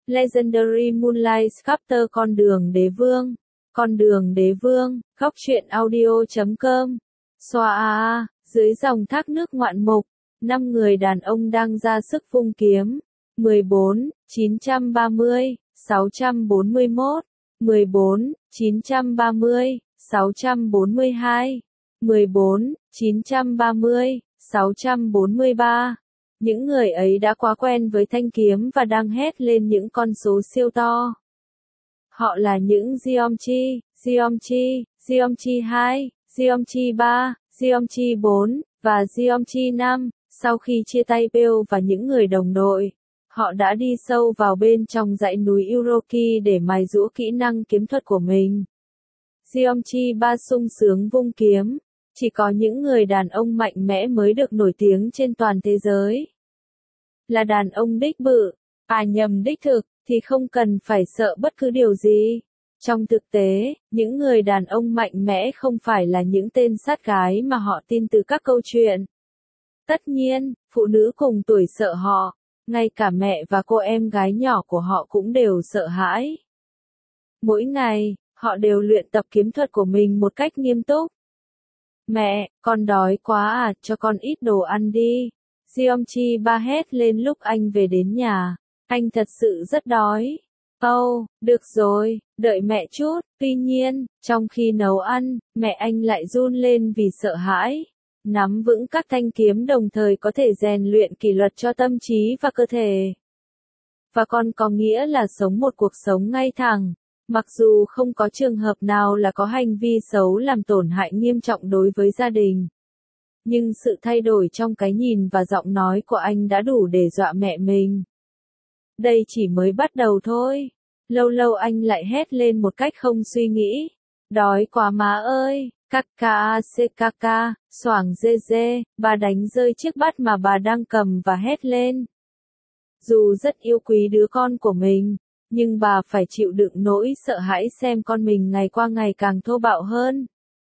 Legendary Moonlight Chapter Con đường đế vương, góc truyện audio.com. Xoa dưới dòng thác nước ngoạn mục, 5 người đàn ông đang ra sức vung kiếm. 14, 930, 641, 14, 930, 642, 14, 930, 643. Những người ấy đã quá quen với thanh kiếm và đang hét lên những con số siêu to. Họ là những Geomchi, Geomchi, Geomchi 2, Geomchi 3, Geomchi 4, và Geomchi 5. Sau khi chia tay Bill và những người đồng đội, họ đã đi sâu vào bên trong dãy núi Uroki để mài giũa kỹ năng kiếm thuật của mình. Geomchi 3 sung sướng vung kiếm. Chỉ có những người đàn ông mạnh mẽ mới được nổi tiếng trên toàn thế giới. Là đàn ông đích bự, đích thực, thì không cần phải sợ bất cứ điều gì. Trong thực tế, những người đàn ông mạnh mẽ không phải là những tên sát gái mà họ tin từ các câu chuyện. Tất nhiên, phụ nữ cùng tuổi sợ họ, ngay cả mẹ và cô em gái nhỏ của họ cũng đều sợ hãi. Mỗi ngày, họ đều luyện tập kiếm thuật của mình một cách nghiêm túc. Mẹ, con đói quá cho con ít đồ ăn đi. Geomchi 3 hét lên lúc anh về đến nhà. Anh thật sự rất đói. Được rồi, đợi mẹ chút. Tuy nhiên, trong khi nấu ăn, mẹ anh lại run lên vì sợ hãi. Nắm vững các thanh kiếm đồng thời có thể rèn luyện kỷ luật cho tâm trí và cơ thể. Và con có nghĩa là sống một cuộc sống ngay thẳng. Mặc dù không có trường hợp nào là có hành vi xấu làm tổn hại nghiêm trọng đối với gia đình. Nhưng sự thay đổi trong cái nhìn và giọng nói của anh đã đủ để dọa mẹ mình. Đây chỉ mới bắt đầu thôi. Lâu lâu anh lại hét lên một cách không suy nghĩ. Đói quá má ơi, kaka, xoảng dê dê, bà đánh rơi chiếc bát mà bà đang cầm và hét lên. Dù rất yêu quý đứa con của mình, nhưng bà phải chịu đựng nỗi sợ hãi xem con mình ngày qua ngày càng thô bạo hơn.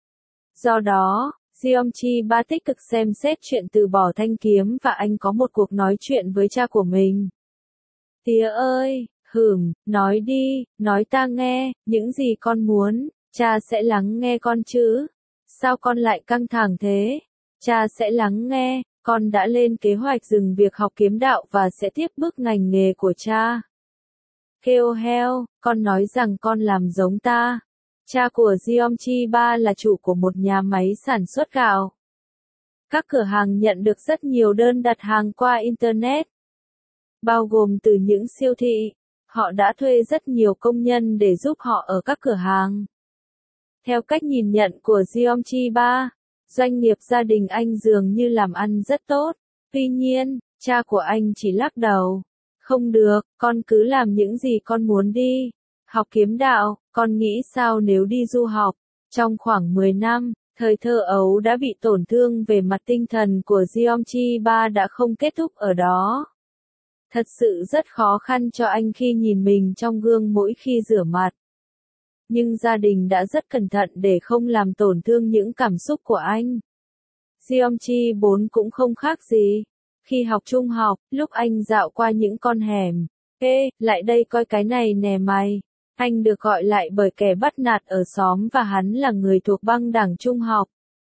Do đó, Geomchi 3 tích cực xem xét chuyện từ bỏ thanh kiếm và anh có một cuộc nói chuyện với cha của mình. Tía ơi, nói đi, nói ta nghe, những gì con muốn, cha sẽ lắng nghe con chứ. Sao con lại căng thẳng thế? Cha sẽ lắng nghe, con đã lên kế hoạch dừng việc học kiếm đạo và sẽ tiếp bước ngành nghề của cha. Kêu heo, con nói rằng con làm giống ta. Cha của Geomchi 3 là chủ của một nhà máy sản xuất gạo. Các cửa hàng nhận được rất nhiều đơn đặt hàng qua Internet, bao gồm từ những siêu thị. Họ đã thuê rất nhiều công nhân để giúp họ ở các cửa hàng. Theo cách nhìn nhận của Geomchi 3, doanh nghiệp gia đình anh dường như làm ăn rất tốt. Tuy nhiên, cha của anh chỉ lắc đầu. Không được, con cứ làm những gì con muốn đi. Học kiếm đạo, con nghĩ sao nếu đi du học? Trong khoảng 10 năm, thời thơ ấu đã bị tổn thương về mặt tinh thần của Geomchi 3 đã không kết thúc ở đó. Thật sự rất khó khăn cho anh khi nhìn mình trong gương mỗi khi rửa mặt. Nhưng gia đình đã rất cẩn thận để không làm tổn thương những cảm xúc của anh. Geomchi 4 cũng không khác gì. Khi học trung học, lúc anh dạo qua những con hẻm, ê, lại đây coi cái này nè mày. Anh được gọi lại bởi kẻ bắt nạt ở xóm và hắn là người thuộc băng đảng trung học.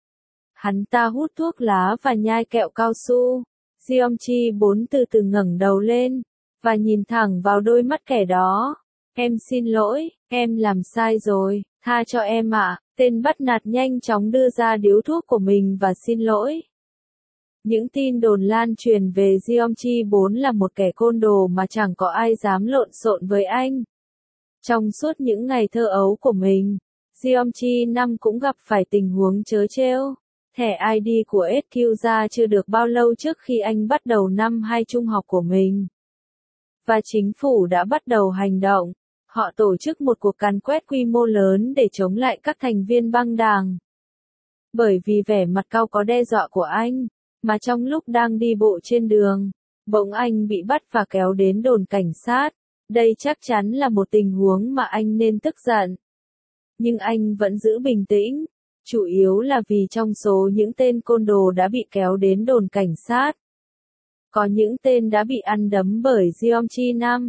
Hắn ta hút thuốc lá và nhai kẹo cao su. Geomchi 4 từ từ ngẩng đầu lên, và nhìn thẳng vào đôi mắt kẻ đó. Em xin lỗi, em làm sai rồi, tha cho em ạ. Tên bắt nạt nhanh chóng đưa ra điếu thuốc của mình và xin lỗi. Những tin đồn lan truyền về Geomchi 4 là một kẻ côn đồ mà chẳng có ai dám lộn xộn với anh. Trong suốt những ngày thơ ấu của mình, Geomchi 5 cũng gặp phải tình huống trớ trêu. Thẻ ID của SQ ra chưa được bao lâu trước khi anh bắt đầu năm 2 trung học của mình. Và chính phủ đã bắt đầu hành động. Họ tổ chức một cuộc càn quét quy mô lớn để chống lại các thành viên băng đảng. Bởi vì vẻ mặt cau có đe dọa của anh, mà trong lúc đang đi bộ trên đường, bỗng anh bị bắt và kéo đến đồn cảnh sát. Đây chắc chắn là một tình huống mà anh nên tức giận. Nhưng anh vẫn giữ bình tĩnh, chủ yếu là vì trong số những tên côn đồ đã bị kéo đến đồn cảnh sát, có những tên đã bị ăn đấm bởi Geomchi 5.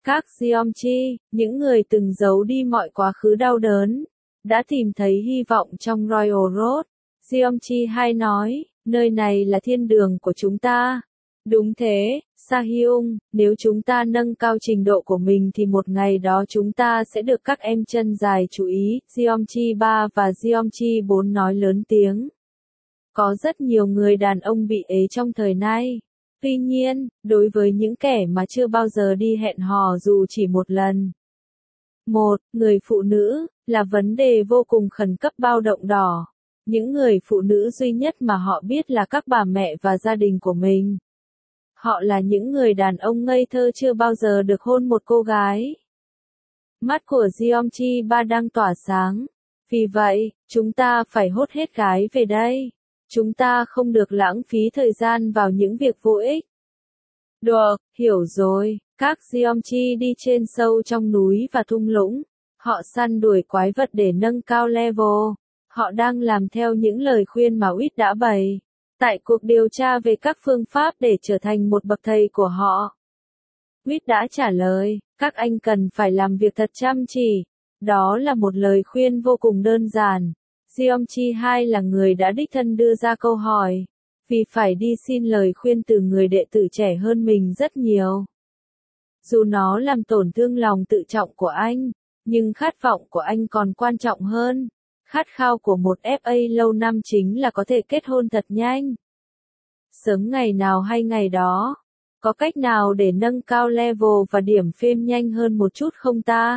Các Geomchi, những người từng giấu đi mọi quá khứ đau đớn, đã tìm thấy hy vọng trong Royal Road. Geomchi 2 nói, nơi này là thiên đường của chúng ta. Đúng thế, Sahyung, nếu chúng ta nâng cao trình độ của mình thì một ngày đó chúng ta sẽ được các em chân dài chú ý. Geomchi 3 và Geomchi 4 nói lớn tiếng. Có rất nhiều người đàn ông bị ế trong thời nay. Tuy nhiên, đối với những kẻ mà chưa bao giờ đi hẹn hò dù chỉ một lần. Người phụ nữ, là vấn đề vô cùng khẩn cấp bao động đỏ. Những người phụ nữ duy nhất mà họ biết là các bà mẹ và gia đình của mình. Họ là những người đàn ông ngây thơ chưa bao giờ được hôn một cô gái. Mắt của Geomchi 3 đang tỏa sáng. Vì vậy, chúng ta phải hốt hết gái về đây. Chúng ta không được lãng phí thời gian vào những việc vô ích. Được, hiểu rồi. Các Geomchi đi trên sâu trong núi và thung lũng. Họ săn đuổi quái vật để nâng cao level. Họ đang làm theo những lời khuyên mà Wit đã bày. Tại cuộc điều tra về các phương pháp để trở thành một bậc thầy của họ. Wit đã trả lời, các anh cần phải làm việc thật chăm chỉ. Đó là một lời khuyên vô cùng đơn giản. Geomchi 2 là người đã đích thân đưa ra câu hỏi. Vì phải đi xin lời khuyên từ người đệ tử trẻ hơn mình rất nhiều. Dù nó làm tổn thương lòng tự trọng của anh, nhưng khát vọng của anh còn quan trọng hơn. Khát khao của một FA lâu năm chính là có thể kết hôn thật nhanh. Sớm ngày nào hay ngày đó. Có cách nào để nâng cao level và điểm phêm nhanh hơn một chút không ta?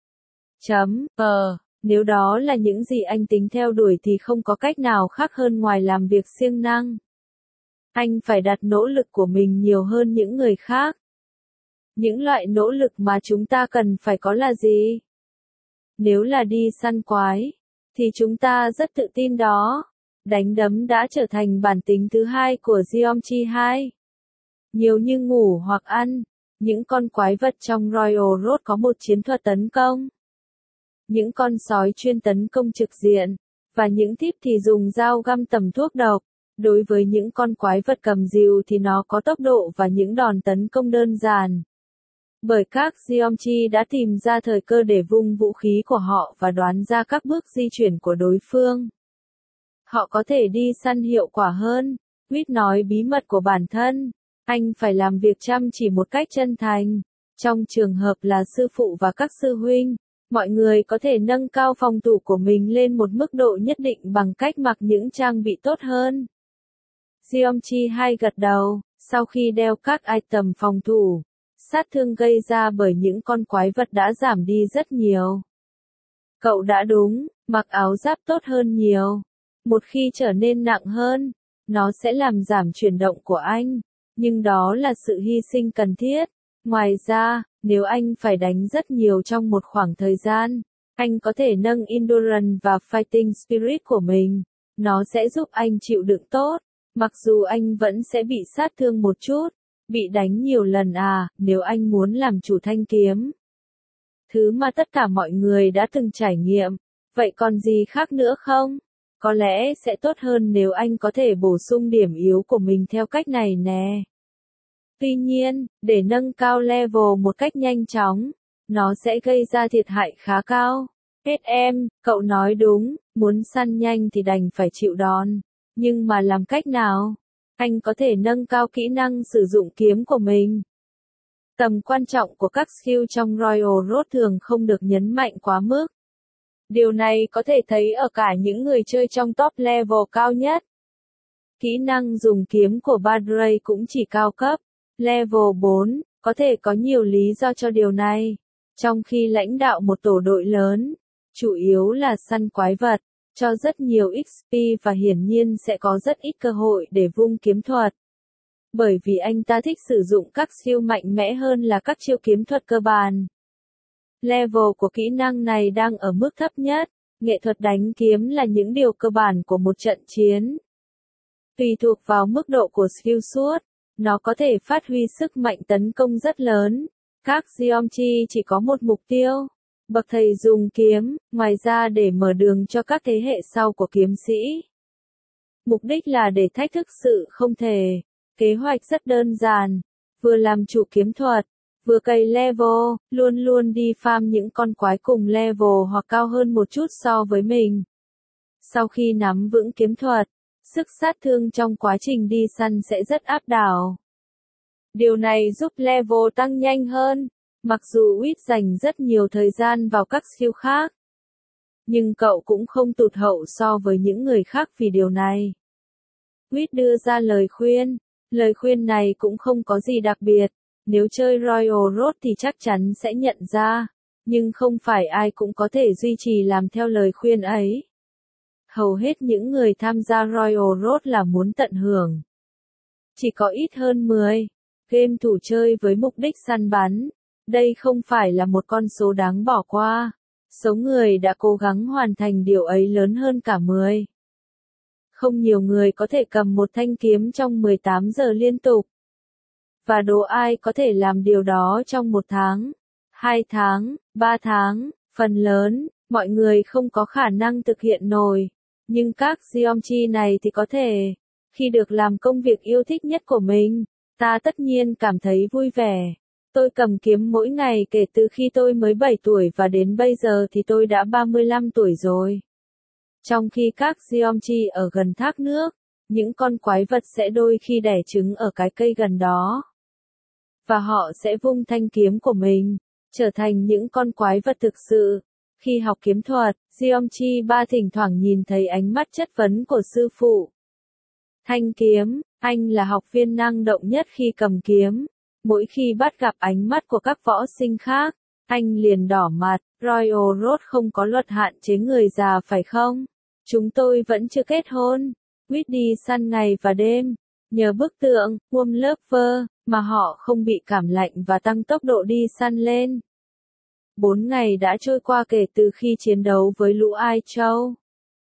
Nếu đó là những gì anh tính theo đuổi thì không có cách nào khác hơn ngoài làm việc siêng năng. Anh phải đặt nỗ lực của mình nhiều hơn những người khác. Những loại nỗ lực mà chúng ta cần phải có là gì? Nếu là đi săn quái, thì chúng ta rất tự tin đó. Đánh đấm đã trở thành bản tính thứ hai của Geomchi 2. Nhiều như ngủ hoặc ăn, những con quái vật trong Royal Road có một chiến thuật tấn công. Những con sói chuyên tấn công trực diện, và những thiếp thì dùng dao găm tầm thuốc độc. Đối với những con quái vật cầm rìu thì nó có tốc độ và những đòn tấn công đơn giản. Bởi các Geomchi đã tìm ra thời cơ để vung vũ khí của họ và đoán ra các bước di chuyển của đối phương. Họ có thể đi săn hiệu quả hơn. Wit nói bí mật của bản thân. Anh phải làm việc chăm chỉ một cách chân thành. Trong trường hợp là sư phụ và các sư huynh, mọi người có thể nâng cao phòng thủ của mình lên một mức độ nhất định bằng cách mặc những trang bị tốt hơn. Geomchi 2 gật đầu, sau khi đeo các item phòng thủ, sát thương gây ra bởi những con quái vật đã giảm đi rất nhiều. Cậu đã đúng, mặc áo giáp tốt hơn nhiều. Một khi trở nên nặng hơn, nó sẽ làm giảm chuyển động của anh, nhưng đó là sự hy sinh cần thiết. Ngoài ra, nếu anh phải đánh rất nhiều trong một khoảng thời gian, anh có thể nâng endurance và fighting spirit của mình. Nó sẽ giúp anh chịu đựng tốt, mặc dù anh vẫn sẽ bị sát thương một chút, bị đánh nhiều lần nếu anh muốn làm chủ thanh kiếm. Thứ mà tất cả mọi người đã từng trải nghiệm. Vậy còn gì khác nữa không? Có lẽ sẽ tốt hơn nếu anh có thể bổ sung điểm yếu của mình theo cách này nè. Tuy nhiên, để nâng cao level một cách nhanh chóng, nó sẽ gây ra thiệt hại khá cao. Cậu nói đúng, muốn săn nhanh thì đành phải chịu đòn. Nhưng mà làm cách nào? Anh có thể nâng cao kỹ năng sử dụng kiếm của mình. Tầm quan trọng của các skill trong Royal Road thường không được nhấn mạnh quá mức. Điều này có thể thấy ở cả những người chơi trong top level cao nhất. Kỹ năng dùng kiếm của Badray cũng chỉ cao cấp. Level 4, có thể có nhiều lý do cho điều này. Trong khi lãnh đạo một tổ đội lớn, chủ yếu là săn quái vật, cho rất nhiều XP và hiển nhiên sẽ có rất ít cơ hội để vung kiếm thuật. Bởi vì anh ta thích sử dụng các siêu mạnh mẽ hơn là các chiêu kiếm thuật cơ bản. Level của kỹ năng này đang ở mức thấp nhất. Nghệ thuật đánh kiếm là những điều cơ bản của một trận chiến. Tùy thuộc vào mức độ của skill suit, nó có thể phát huy sức mạnh tấn công rất lớn. Các Geomchi chỉ có một mục tiêu. Bậc thầy dùng kiếm, ngoài ra để mở đường cho các thế hệ sau của kiếm sĩ. Mục đích là để thách thức sự không thể. Kế hoạch rất đơn giản. Vừa làm chủ kiếm thuật, Vừa cày level, luôn luôn đi farm những con quái cùng level hoặc cao hơn một chút so với mình. Sau khi nắm vững kiếm thuật, sức sát thương trong quá trình đi săn sẽ rất áp đảo. Điều này giúp level tăng nhanh hơn, mặc dù Wit dành rất nhiều thời gian vào các skill khác. Nhưng cậu cũng không tụt hậu so với những người khác vì điều này. Wit đưa ra lời khuyên này cũng không có gì đặc biệt, nếu chơi Royal Road thì chắc chắn sẽ nhận ra, nhưng không phải ai cũng có thể duy trì làm theo lời khuyên ấy. Hầu hết những người tham gia Royal Road là muốn tận hưởng. Chỉ có ít hơn 10 game thủ chơi với mục đích săn bắn. Đây không phải là một con số đáng bỏ qua. Số người đã cố gắng hoàn thành điều ấy lớn hơn cả 10. Không nhiều người có thể cầm một thanh kiếm trong 18 giờ liên tục. Và đố ai có thể làm điều đó trong 1 tháng, 2 tháng, 3 tháng, phần lớn, mọi người không có khả năng thực hiện nổi. Nhưng các geometry này thì có thể. Khi được làm công việc yêu thích nhất của mình, ta tất nhiên cảm thấy vui vẻ. Tôi cầm kiếm mỗi ngày kể từ khi tôi mới 7 tuổi và đến bây giờ thì tôi đã 35 tuổi rồi. Trong khi các geometry ở gần thác nước, những con quái vật sẽ đôi khi đẻ trứng ở cái cây gần đó. Và họ sẽ vung thanh kiếm của mình, trở thành những con quái vật thực sự. Khi học kiếm thuật, Geometry 3 thỉnh thoảng nhìn thấy ánh mắt chất vấn của sư phụ. Thanh kiếm, anh là học viên năng động nhất khi cầm kiếm. Mỗi khi bắt gặp ánh mắt của các võ sinh khác, anh liền đỏ mặt. Royal Road không có luật hạn chế người già phải không? Chúng tôi vẫn chưa kết hôn. Quýt đi săn ngày và đêm. Nhờ bức tượng, Warm Lover, mà họ không bị cảm lạnh và tăng tốc độ đi săn lên. 4 ngày đã trôi qua kể từ khi chiến đấu với lũ Ai Châu,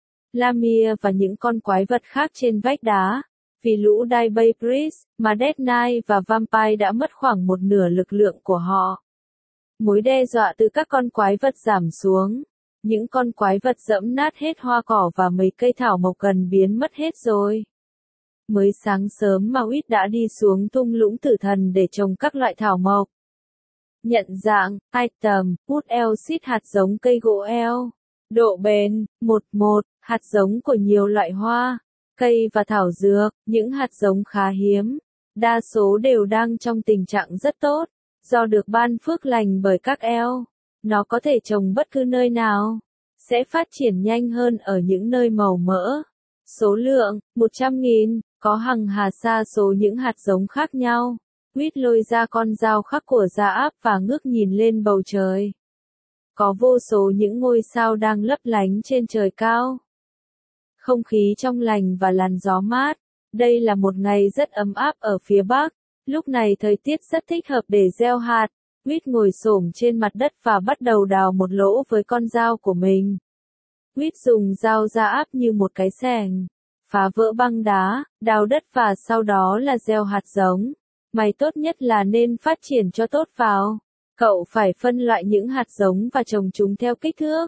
Lamia và những con quái vật khác trên vách đá. Vì lũ Dai Priest, mà Death Knight và Vampire đã mất khoảng một nửa lực lượng của họ. Mối đe dọa từ các con quái vật giảm xuống. Những con quái vật dẫm nát hết hoa cỏ và mấy cây thảo mộc gần biến mất hết rồi. Mới sáng sớm Mawit đã đi xuống thung lũng tử thần để trồng các loại thảo mộc. Nhận dạng, item, wood eel seed hạt giống cây gỗ eo. Độ bền, 1:1, hạt giống của nhiều loại hoa, cây và thảo dược, những hạt giống khá hiếm. Đa số đều đang trong tình trạng rất tốt, do được ban phước lành bởi các eo. Nó có thể trồng bất cứ nơi nào, sẽ phát triển nhanh hơn ở những nơi màu mỡ. Số lượng, 100.000, có hằng hà sa số những hạt giống khác nhau. Quýt lôi ra con dao khắc của Gia Áp và ngước nhìn lên bầu trời. Có vô số những ngôi sao đang lấp lánh trên trời cao. Không khí trong lành và làn gió mát. Đây là một ngày rất ấm áp ở phía Bắc. Lúc này thời tiết rất thích hợp để gieo hạt. Quýt ngồi xổm trên mặt đất và bắt đầu đào một lỗ với con dao của mình. Quýt dùng dao Gia Áp như một cái xẻng, phá vỡ băng đá, đào đất và sau đó là gieo hạt giống. Mày tốt nhất là nên phát triển cho tốt vào. Cậu phải phân loại những hạt giống và trồng chúng theo kích thước.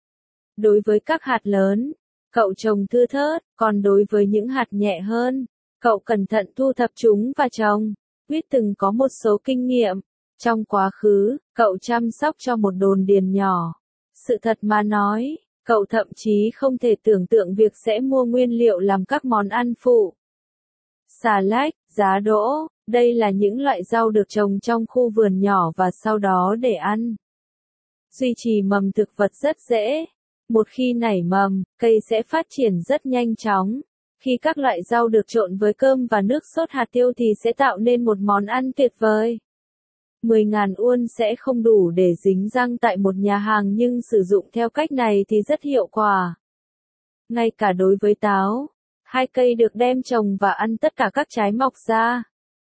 Đối với các hạt lớn, cậu trồng thưa thớt, còn đối với những hạt nhẹ hơn, cậu cẩn thận thu thập chúng và trồng. Quýt từng có một số kinh nghiệm. Trong quá khứ, cậu chăm sóc cho một đồn điền nhỏ. Sự thật mà nói, cậu thậm chí không thể tưởng tượng việc sẽ mua nguyên liệu làm các món ăn phụ. Xà lách, giá đỗ, đây là những loại rau được trồng trong khu vườn nhỏ và sau đó để ăn. Duy trì mầm thực vật rất dễ. Một khi nảy mầm, cây sẽ phát triển rất nhanh chóng. Khi các loại rau được trộn với cơm và nước sốt hạt tiêu thì sẽ tạo nên một món ăn tuyệt vời. 10.000 won sẽ không đủ để dính răng tại một nhà hàng nhưng sử dụng theo cách này thì rất hiệu quả. Ngay cả đối với táo, 2 cây được đem trồng và ăn tất cả các trái mọc ra.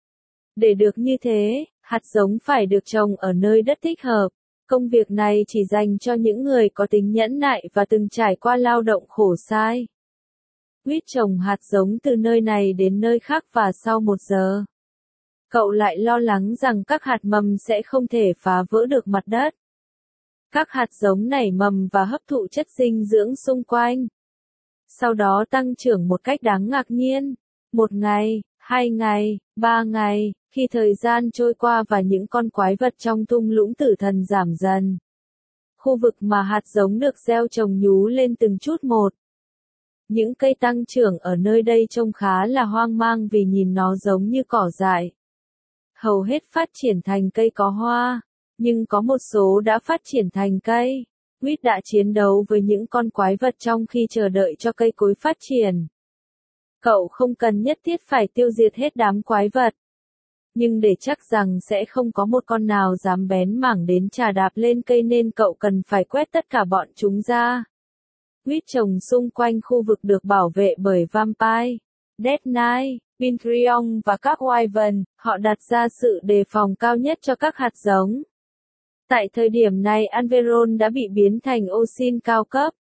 Để được như thế, hạt giống phải được trồng ở nơi đất thích hợp. Công việc này chỉ dành cho những người có tính nhẫn nại và từng trải qua lao động khổ sai. Quýt trồng hạt giống từ nơi này đến nơi khác và sau 1 giờ, cậu lại lo lắng rằng các hạt mầm sẽ không thể phá vỡ được mặt đất. Các hạt giống nảy mầm và hấp thụ chất dinh dưỡng xung quanh. Sau đó tăng trưởng một cách đáng ngạc nhiên. Một ngày, 2 ngày, 3 ngày, khi thời gian trôi qua và những con quái vật trong thung lũng tử thần giảm dần. Khu vực mà hạt giống được gieo trồng nhú lên từng chút một. Những cây tăng trưởng ở nơi đây trông khá là hoang mang vì nhìn nó giống như cỏ dại. Hầu hết phát triển thành cây có hoa, nhưng có một số đã phát triển thành cây. Quýt đã chiến đấu với những con quái vật trong khi chờ đợi cho cây cối phát triển. Cậu không cần nhất thiết phải tiêu diệt hết đám quái vật. Nhưng để chắc rằng sẽ không có một con nào dám bén mảng đến chà đạp lên cây nên cậu cần phải quét tất cả bọn chúng ra. Quýt trồng xung quanh khu vực được bảo vệ bởi Vampire, Death Knight, Pincrion và các Wyvern, họ đặt ra sự đề phòng cao nhất cho các hạt giống. Tại thời điểm này Alveron đã bị biến thành ô xin cao cấp.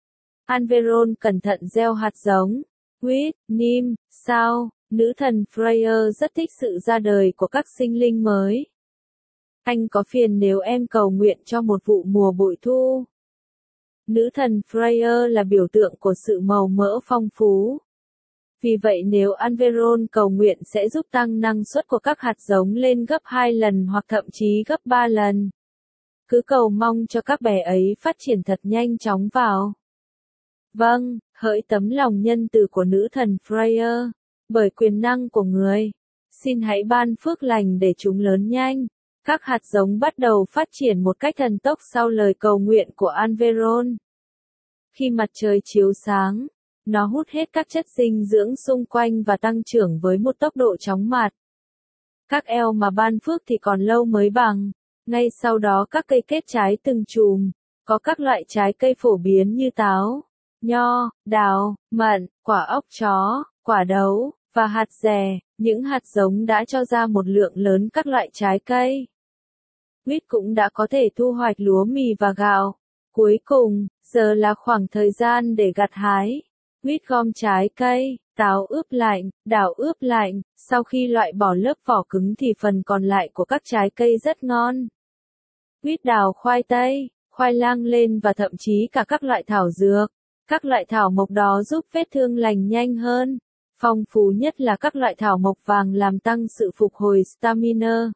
Alveron cẩn thận gieo hạt giống. Quýt, Nim, sao, nữ thần Freya rất thích sự ra đời của các sinh linh mới. Anh có phiền nếu em cầu nguyện cho một vụ mùa bội thu. Nữ thần Freya là biểu tượng của sự màu mỡ phong phú. Vì vậy nếu Alveron cầu nguyện sẽ giúp tăng năng suất của các hạt giống lên gấp 2 lần hoặc thậm chí gấp 3 lần. Cứ cầu mong cho các bé ấy phát triển thật nhanh chóng vào. Vâng, hỡi tấm lòng nhân từ của nữ thần Freya, bởi quyền năng của người, xin hãy ban phước lành để chúng lớn nhanh. Các hạt giống bắt đầu phát triển một cách thần tốc sau lời cầu nguyện của Alveron. Khi mặt trời chiếu sáng, nó hút hết các chất dinh dưỡng xung quanh và tăng trưởng với một tốc độ chóng mặt. Các eo mà ban phước thì còn lâu mới bằng. Ngay sau đó các cây kết trái từng chùm, có các loại trái cây phổ biến như táo, nho, đào, mận, quả óc chó, quả đấu, và hạt dẻ. Những hạt giống đã cho ra một lượng lớn các loại trái cây. Quýt cũng đã có thể thu hoạch lúa mì và gạo. Cuối cùng, giờ là khoảng thời gian để gặt hái. Quýt gom trái cây, táo ướp lạnh, đào ướp lạnh, sau khi loại bỏ lớp vỏ cứng thì phần còn lại của các trái cây rất ngon. Quýt đào khoai tây, khoai lang lên và thậm chí cả các loại thảo dược. Các loại thảo mộc đó giúp vết thương lành nhanh hơn. Phong phú nhất là các loại thảo mộc vàng làm tăng sự phục hồi stamina.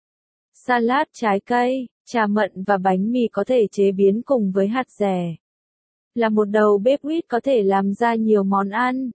Salad trái cây, trà mận và bánh mì có thể chế biến cùng với hạt dẻ. Là một đầu bếp quýt có thể làm ra nhiều món ăn.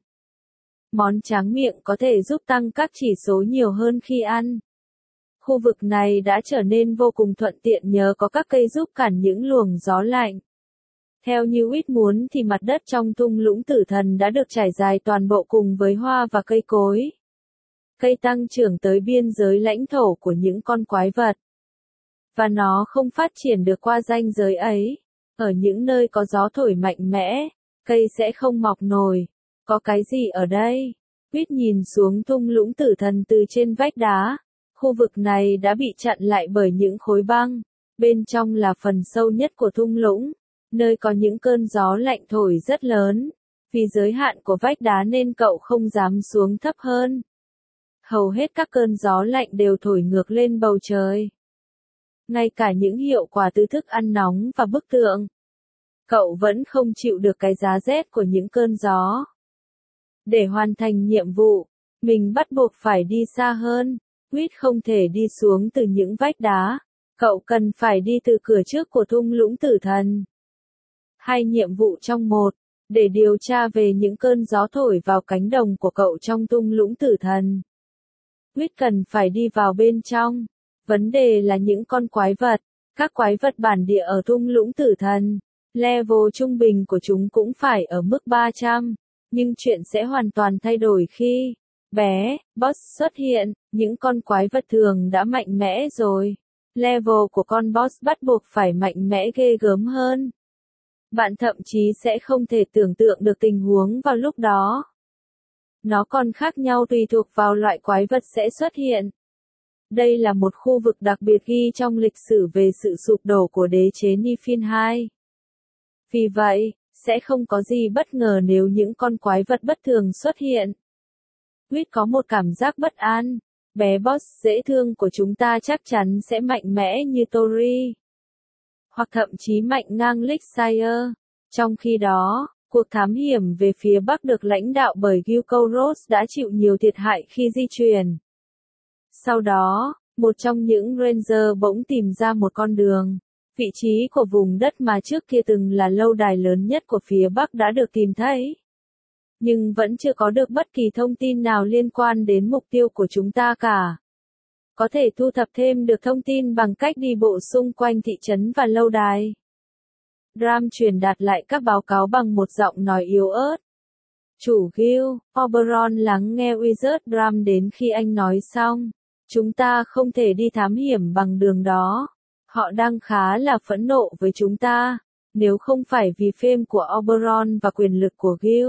Món tráng miệng có thể giúp tăng các chỉ số nhiều hơn khi ăn. Khu vực này đã trở nên vô cùng thuận tiện nhờ có các cây giúp cản những luồng gió lạnh. Theo như Quýt muốn thì mặt đất trong thung lũng tử thần đã được trải dài toàn bộ cùng với hoa và cây cối. Cây tăng trưởng tới biên giới lãnh thổ của những con quái vật. Và nó không phát triển được qua ranh giới ấy. Ở những nơi có gió thổi mạnh mẽ, cây sẽ không mọc nổi. Có cái gì ở đây? Quýt nhìn xuống thung lũng tử thần từ trên vách đá. Khu vực này đã bị chặn lại bởi những khối băng. Bên trong là phần sâu nhất của thung lũng, nơi có những cơn gió lạnh thổi rất lớn. Vì giới hạn của vách đá nên cậu không dám xuống thấp hơn. Hầu hết các cơn gió lạnh đều thổi ngược lên bầu trời. Ngay cả những hiệu quả từ thức ăn nóng và bức tượng. Cậu vẫn không chịu được cái giá rét của những cơn gió. Để hoàn thành nhiệm vụ, mình bắt buộc phải đi xa hơn. Quýt không thể đi xuống từ những vách đá. Cậu cần phải đi từ cửa trước của thung lũng tử thần. 2 nhiệm vụ trong một. Để điều tra về những cơn gió thổi vào cánh đồng của cậu trong thung lũng tử thần. Quýt cần phải đi vào bên trong. Vấn đề là những con quái vật. Các quái vật bản địa ở thung lũng tử thần. Level trung bình của chúng cũng phải ở mức 300. Nhưng chuyện sẽ hoàn toàn thay đổi khi bé boss xuất hiện. Những con quái vật thường đã mạnh mẽ rồi. Level của con boss bắt buộc phải mạnh mẽ ghê gớm hơn. Bạn thậm chí sẽ không thể tưởng tượng được tình huống vào lúc đó. Nó còn khác nhau tùy thuộc vào loại quái vật sẽ xuất hiện. Đây là một khu vực đặc biệt ghi trong lịch sử về sự sụp đổ của đế chế Niflheim 2. Vì vậy, sẽ không có gì bất ngờ nếu những con quái vật bất thường xuất hiện. Quýt có một cảm giác bất an. Bé boss dễ thương của chúng ta chắc chắn sẽ mạnh mẽ như Tori. Hoặc thậm chí mạnh ngang Lixire. Trong khi đó, Cuộc thám hiểm về phía Bắc được lãnh đạo bởi Gilco Ross đã chịu nhiều thiệt hại khi di chuyển. Sau đó, một trong những Ranger bỗng tìm ra một con đường. Vị trí của vùng đất mà trước kia từng là lâu đài lớn nhất của phía Bắc đã được tìm thấy. Nhưng vẫn chưa có được bất kỳ thông tin nào liên quan đến mục tiêu của chúng ta cả. Có thể thu thập thêm được thông tin bằng cách đi bộ xung quanh thị trấn và lâu đài. Drum truyền đạt lại các báo cáo bằng một giọng nói yếu ớt. Chủ Gil, Oberon lắng nghe Wizard Drum đến khi anh nói xong. Chúng ta không thể đi thám hiểm bằng đường đó. Họ đang khá là phẫn nộ với chúng ta. Nếu không phải vì phim của Oberon và quyền lực của Gil,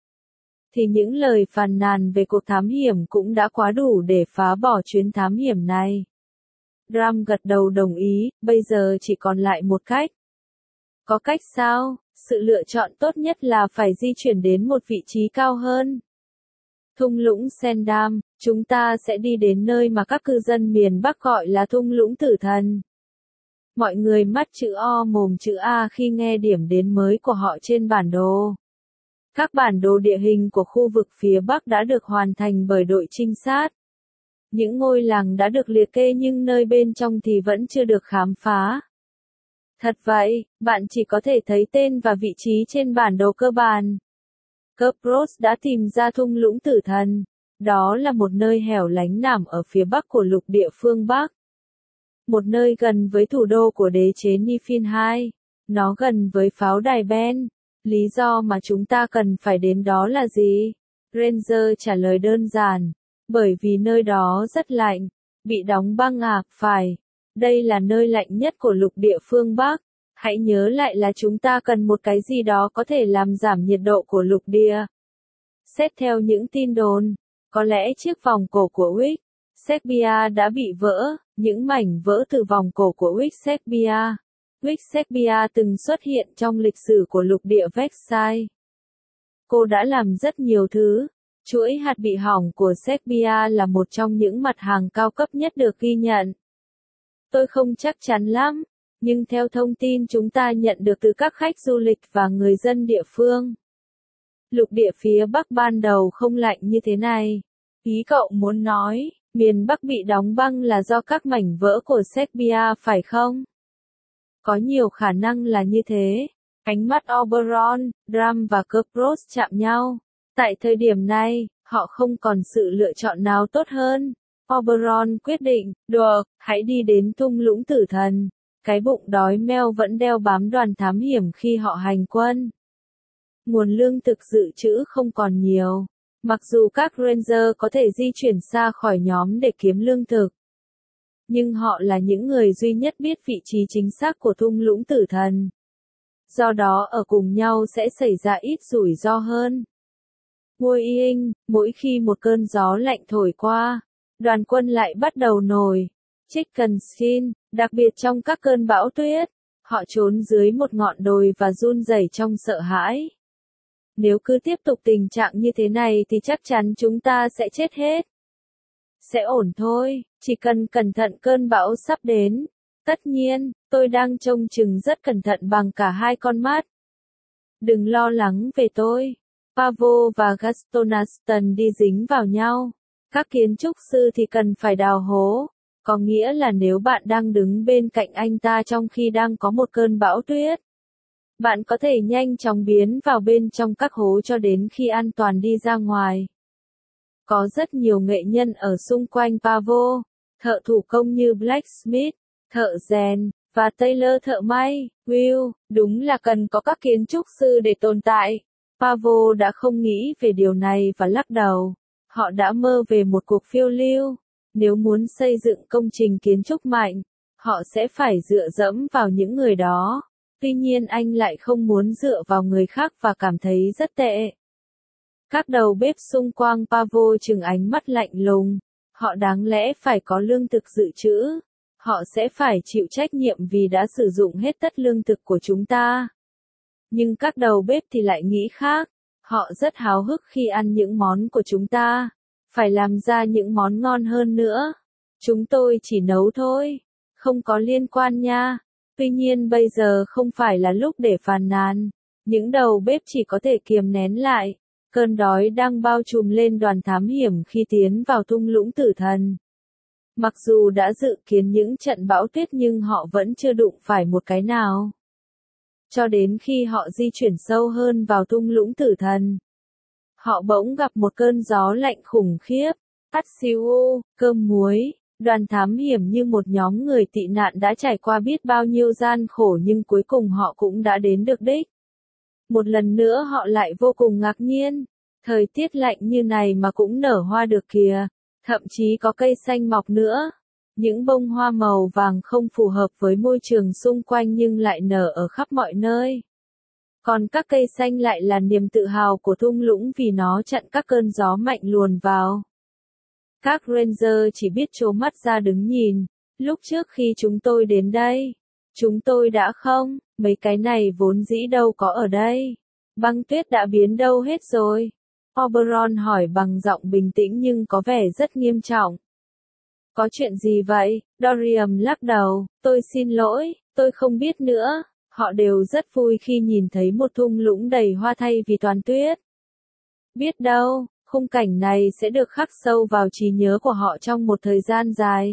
thì những lời phàn nàn về cuộc thám hiểm cũng đã quá đủ để phá bỏ chuyến thám hiểm này. Drum gật đầu đồng ý, bây giờ chỉ còn lại một cách. Có cách sao? Sự lựa chọn tốt nhất là phải di chuyển đến một vị trí cao hơn. Thung lũng Sendam, chúng ta sẽ đi đến nơi mà các cư dân miền Bắc gọi là thung lũng tử thần. Mọi người mắt chữ O mồm chữ A khi nghe điểm đến mới của họ trên bản đồ. Các bản đồ địa hình của khu vực phía Bắc đã được hoàn thành bởi đội trinh sát. Những ngôi làng đã được liệt kê nhưng nơi bên trong thì vẫn chưa được khám phá. Thật vậy, bạn chỉ có thể thấy tên và vị trí trên bản đồ cơ bản. Kerberos đã tìm ra thung lũng tử thần. Đó là một nơi hẻo lánh nằm ở phía bắc của lục địa phương Bắc. Một nơi gần với thủ đô của đế chế Niflheim. Nó gần với pháo đài Ben. Lý do mà chúng ta cần phải đến đó là gì? Ranger trả lời đơn giản. Bởi vì nơi đó rất lạnh. Bị đóng băng à? Phải. Đây là nơi lạnh nhất của lục địa phương Bắc. Hãy nhớ lại là chúng ta cần một cái gì đó có thể làm giảm nhiệt độ của lục địa. Xét theo những tin đồn, có lẽ chiếc vòng cổ của Wick Shakespeare đã bị vỡ, những mảnh vỡ từ vòng cổ của Wick Shakespeare. Wick Shakespeare từng xuất hiện trong lịch sử của lục địa Versailles. Cô đã làm rất nhiều thứ. Chuỗi hạt bị hỏng của Shakespeare là một trong những mặt hàng cao cấp nhất được ghi nhận. Tôi không chắc chắn lắm, nhưng theo thông tin chúng ta nhận được từ các khách du lịch và người dân địa phương, lục địa phía Bắc ban đầu không lạnh như thế này. Ý cậu muốn nói, miền Bắc bị đóng băng là do các mảnh vỡ của Shakespeare phải không? Có nhiều khả năng là như thế. Ánh mắt Oberon, Drum và Kerberos chạm nhau. Tại thời điểm này, họ không còn sự lựa chọn nào tốt hơn. Oberon quyết định, được, hãy đi đến thung lũng tử thần. Cái bụng đói meo vẫn đeo bám đoàn thám hiểm khi họ hành quân. Nguồn lương thực dự trữ không còn nhiều. Mặc dù các Ranger có thể di chuyển xa khỏi nhóm để kiếm lương thực, nhưng họ là những người duy nhất biết vị trí chính xác của thung lũng tử thần. Do đó ở cùng nhau sẽ xảy ra ít rủi ro hơn. Mỗi khi một cơn gió lạnh thổi qua, đoàn quân lại bắt đầu nổi chicken skin, đặc biệt trong các cơn bão tuyết. Họ trốn dưới một ngọn đồi và run rẩy trong sợ hãi. Nếu cứ tiếp tục tình trạng như thế này thì chắc chắn chúng ta sẽ chết hết. Sẽ ổn thôi, chỉ cần cẩn thận cơn bão sắp đến. Tất nhiên, tôi đang trông chừng rất cẩn thận bằng cả hai con mắt. Đừng lo lắng về tôi. Pavo và Gastonaston đi dính vào nhau. Các kiến trúc sư thì cần phải đào hố. Có nghĩa là nếu bạn đang đứng bên cạnh anh ta trong khi đang có một cơn bão tuyết, bạn có thể nhanh chóng biến vào bên trong các hố cho đến khi an toàn đi ra ngoài. Có rất nhiều nghệ nhân ở xung quanh Pavo, thợ thủ công như Blacksmith, thợ rèn, và Taylor thợ may. Will, đúng là cần có các kiến trúc sư để tồn tại. Pavo đã không nghĩ về điều này và lắc đầu. Họ đã mơ về một cuộc phiêu lưu. Nếu muốn xây dựng công trình kiến trúc mạnh, họ sẽ phải dựa dẫm vào những người đó. Tuy nhiên anh lại không muốn dựa vào người khác và cảm thấy rất tệ. Các đầu bếp xung quanh Pavo trừng ánh mắt lạnh lùng. Họ đáng lẽ phải có lương thực dự trữ. Họ sẽ phải chịu trách nhiệm vì đã sử dụng hết tất lương thực của chúng ta. Nhưng các đầu bếp thì lại nghĩ khác. Họ rất háo hức khi ăn những món của chúng ta. Phải làm ra những món ngon hơn nữa. Chúng tôi chỉ nấu thôi. Không có liên quan nha. Tuy nhiên bây giờ không phải là lúc để phàn nàn. Những đầu bếp chỉ có thể kiềm nén lại. Cơn đói đang bao trùm lên đoàn thám hiểm khi tiến vào thung lũng tử thần. Mặc dù đã dự kiến những trận bão tuyết nhưng họ vẫn chưa đụng phải một cái nào. Cho đến khi họ di chuyển sâu hơn vào thung lũng tử thần, họ bỗng gặp một cơn gió lạnh khủng khiếp. Ắt siêu, cơm muối. Đoàn thám hiểm như một nhóm người tị nạn đã trải qua biết bao nhiêu gian khổ nhưng cuối cùng họ cũng đã đến được đích. Một lần nữa họ lại vô cùng ngạc nhiên. Thời tiết lạnh như này mà cũng nở hoa được kìa. Thậm chí có cây xanh mọc nữa. Những bông hoa màu vàng không phù hợp với môi trường xung quanh nhưng lại nở ở khắp mọi nơi. Còn các cây xanh lại là niềm tự hào của thung lũng vì nó chặn các cơn gió mạnh luồn vào. Các ranger chỉ biết trố mắt ra đứng nhìn. Lúc trước khi chúng tôi đến đây, chúng tôi đã không, mấy cái này vốn dĩ đâu có ở đây. Băng tuyết đã biến đâu hết rồi. Oberon hỏi bằng giọng bình tĩnh nhưng có vẻ rất nghiêm trọng. Có chuyện gì vậy? Dorian lắc đầu, tôi xin lỗi, tôi không biết nữa. Họ đều rất vui khi nhìn thấy một thung lũng đầy hoa thay vì toàn tuyết. Biết đâu, khung cảnh này sẽ được khắc sâu vào trí nhớ của họ trong một thời gian dài.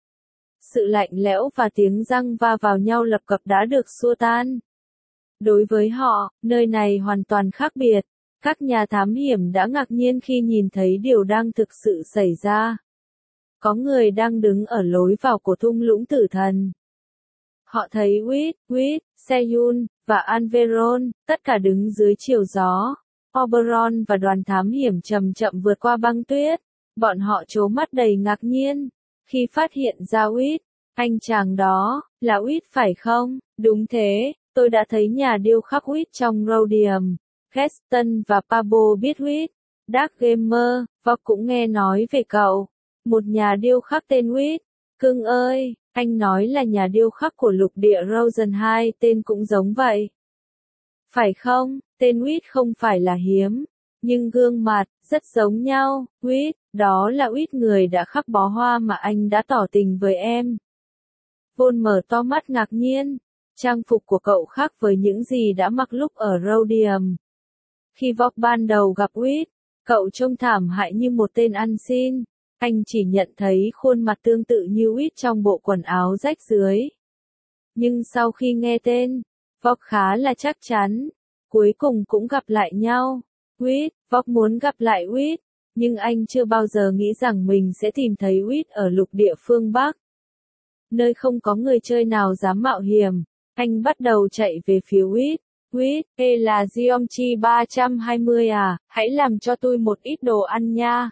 Sự lạnh lẽo và tiếng răng va vào nhau lập cập đã được xua tan. Đối với họ, nơi này hoàn toàn khác biệt. Các nhà thám hiểm đã ngạc nhiên khi nhìn thấy điều đang thực sự xảy ra. Có người đang đứng ở lối vào của thung lũng tử thần. Họ thấy Whit, Seyun, và Anveron, tất cả đứng dưới chiều gió. Oberon và đoàn thám hiểm chậm chậm vượt qua băng tuyết. Bọn họ trố mắt đầy ngạc nhiên. Khi phát hiện ra Whit, anh chàng đó, là Whit phải không? Đúng thế, tôi đã thấy nhà điêu khắc Whit trong Rhodium. Keston và Pabo biết Whit. Dark Gamer, và cũng nghe nói về cậu. Một nhà điêu khắc tên Whit. Cưng ơi, anh nói là nhà điêu khắc của lục địa Rosen 2 tên cũng giống vậy. Phải không, tên Whit không phải là hiếm. Nhưng gương mặt, rất giống nhau. Whit, đó là Whit người đã khắc bó hoa mà anh đã tỏ tình với em. Vôn mở to mắt ngạc nhiên. Trang phục của cậu khác với những gì đã mặc lúc ở Rhodium. Khi Vought ban đầu gặp Whit, cậu trông thảm hại như một tên ăn xin. Anh chỉ nhận thấy khuôn mặt tương tự như Whit trong bộ quần áo rách rưới. Nhưng sau khi nghe tên, Vought khá là chắc chắn. Cuối cùng cũng gặp lại nhau. Vought muốn gặp lại Whit, nhưng anh chưa bao giờ nghĩ rằng mình sẽ tìm thấy Whit ở lục địa phương Bắc. Nơi không có người chơi nào dám mạo hiểm, anh bắt đầu chạy về phía Whit. Whit, là Geometry 320 à, hãy làm cho tôi một ít đồ ăn nha.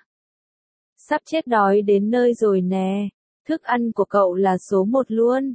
Sắp chết đói đến nơi rồi nè. Thức ăn của cậu là số 1 luôn.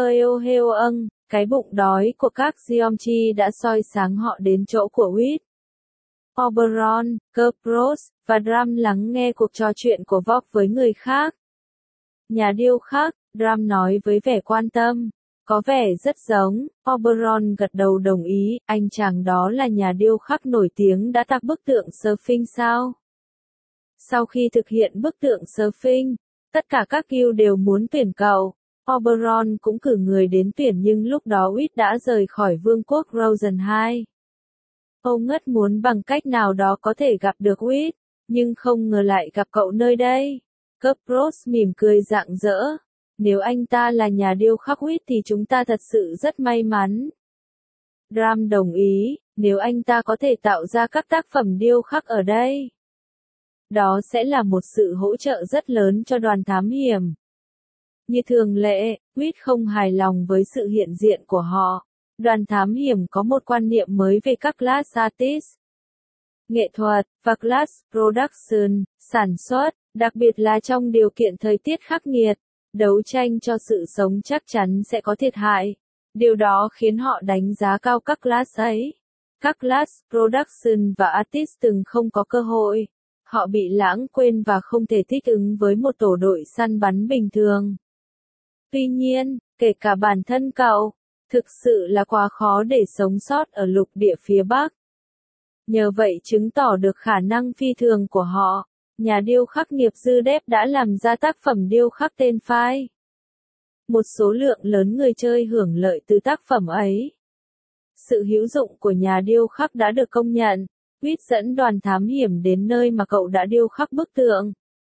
Cái bụng đói của các Geometry đã soi sáng họ đến chỗ của Whit. Oberon, Kerberos, và Dram lắng nghe cuộc trò chuyện của Vought với người khác. Nhà điêu khắc, Dram nói với vẻ quan tâm. Có vẻ rất giống. Oberon gật đầu đồng ý, anh chàng đó là nhà điêu khắc nổi tiếng đã tác bức tượng Surfing sao? Sau khi thực hiện bức tượng Surfing, tất cả các guild đều muốn tuyển cậu. Oberon cũng cử người đến tuyển nhưng lúc đó Whit đã rời khỏi vương quốc Rosen 2. Ông ngất muốn bằng cách nào đó có thể gặp được Whit, nhưng không ngờ lại gặp cậu nơi đây. Kerberos mỉm cười rạng rỡ. Nếu anh ta là nhà điêu khắc Whit thì chúng ta thật sự rất may mắn. Dram đồng ý, nếu anh ta có thể tạo ra các tác phẩm điêu khắc ở đây. Đó sẽ là một sự hỗ trợ rất lớn cho đoàn thám hiểm. Như thường lệ, Whit không hài lòng với sự hiện diện của họ. Đoàn thám hiểm có một quan niệm mới về các class artist. Nghệ thuật, và class production, sản xuất, đặc biệt là trong điều kiện thời tiết khắc nghiệt. Đấu tranh cho sự sống chắc chắn sẽ có thiệt hại. Điều đó khiến họ đánh giá cao các class ấy. Các class production và artist từng không có cơ hội. Họ bị lãng quên và không thể thích ứng với một tổ đội săn bắn bình thường. Tuy nhiên, kể cả bản thân cậu, thực sự là quá khó để sống sót ở lục địa phía Bắc. Nhờ vậy chứng tỏ được khả năng phi thường của họ. Nhà điêu khắc nghiệp dư đếp đã làm ra tác phẩm điêu khắc tên Phai. Một số lượng lớn người chơi hưởng lợi từ tác phẩm ấy. Sự hữu dụng của nhà điêu khắc đã được công nhận. Quýt dẫn đoàn thám hiểm đến nơi mà cậu đã điêu khắc bức tượng.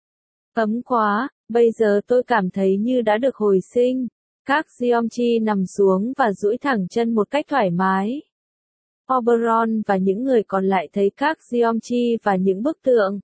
Ấm quá, bây giờ tôi cảm thấy như đã được hồi sinh. Các Geomchi nằm xuống và duỗi thẳng chân một cách thoải mái. Oberon và những người còn lại thấy các Geomchi và những bức tượng.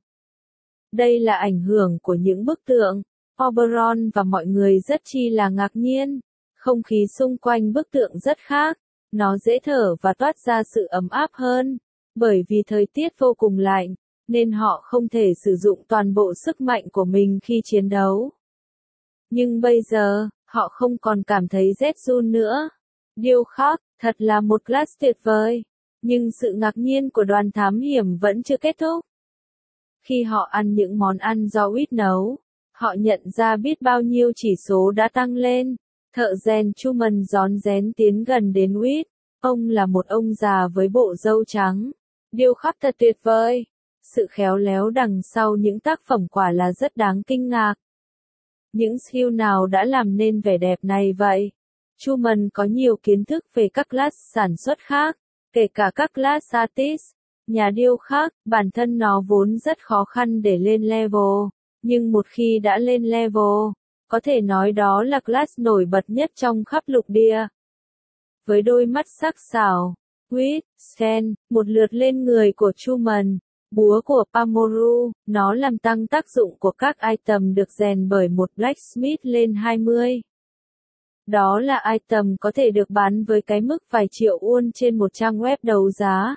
Đây là ảnh hưởng của những bức tượng. Oberon và mọi người rất chi là ngạc nhiên. Không khí xung quanh bức tượng rất khác. Nó dễ thở và toát ra sự ấm áp hơn. Bởi vì thời tiết vô cùng lạnh, nên họ không thể sử dụng toàn bộ sức mạnh của mình khi chiến đấu. Nhưng bây giờ, họ không còn cảm thấy rét run nữa. Điêu khắc, thật là một class tuyệt vời. Nhưng sự ngạc nhiên của đoàn thám hiểm vẫn chưa kết thúc. Khi họ ăn những món ăn do Quýt nấu, họ nhận ra biết bao nhiêu chỉ số đã tăng lên. Thợ rèn Truman rón rén tiến gần đến Quýt. Ông là một ông già với bộ râu trắng. Điêu khắc thật tuyệt vời. Sự khéo léo đằng sau những tác phẩm quả là rất đáng kinh ngạc. Những skill nào đã làm nên vẻ đẹp này vậy? Truman có nhiều kiến thức về các class sản xuất khác, kể cả các class artist. Nhà điêu khắc, bản thân nó vốn rất khó khăn để lên level, nhưng một khi đã lên level, có thể nói đó là class nổi bật nhất trong khắp lục địa. Với đôi mắt sắc sảo, Quýt, Sven, một lượt lên người của Truman, búa của Pamoru, nó làm tăng tác dụng của các item được rèn bởi một blacksmith lên 20. Đó là item có thể được bán với cái mức vài triệu won trên một trang web đấu giá.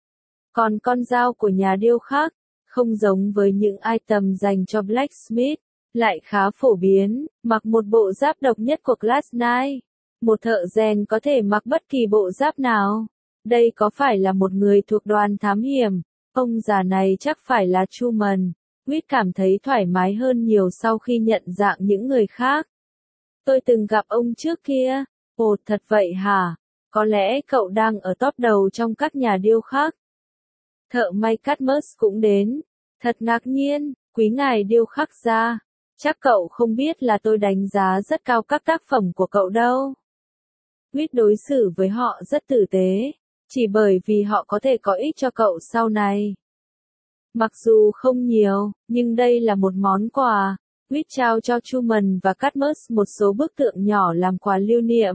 Còn con dao của nhà điêu khắc, không giống với những item dành cho blacksmith, lại khá phổ biến, mặc một bộ giáp độc nhất của Class 9. Một thợ rèn có thể mặc bất kỳ bộ giáp nào. Đây có phải là một người thuộc đoàn thám hiểm? Ông già này chắc phải là Truman. Quýt cảm thấy thoải mái hơn nhiều sau khi nhận dạng những người khác. Tôi từng gặp ông trước kia. Ồ, thật vậy hả? Có lẽ cậu đang ở top đầu trong các nhà điêu khắc. Thợ may Cadmus cũng đến. Thật ngạc nhiên, quý ngài điêu khắc ra. Chắc cậu không biết là tôi đánh giá rất cao các tác phẩm của cậu đâu. Quýt đối xử với họ rất tử tế, chỉ bởi vì họ có thể có ích cho cậu sau này. Mặc dù không nhiều, nhưng đây là một món quà. Quýt trao cho Truman và Cadmus một số bức tượng nhỏ làm quà lưu niệm.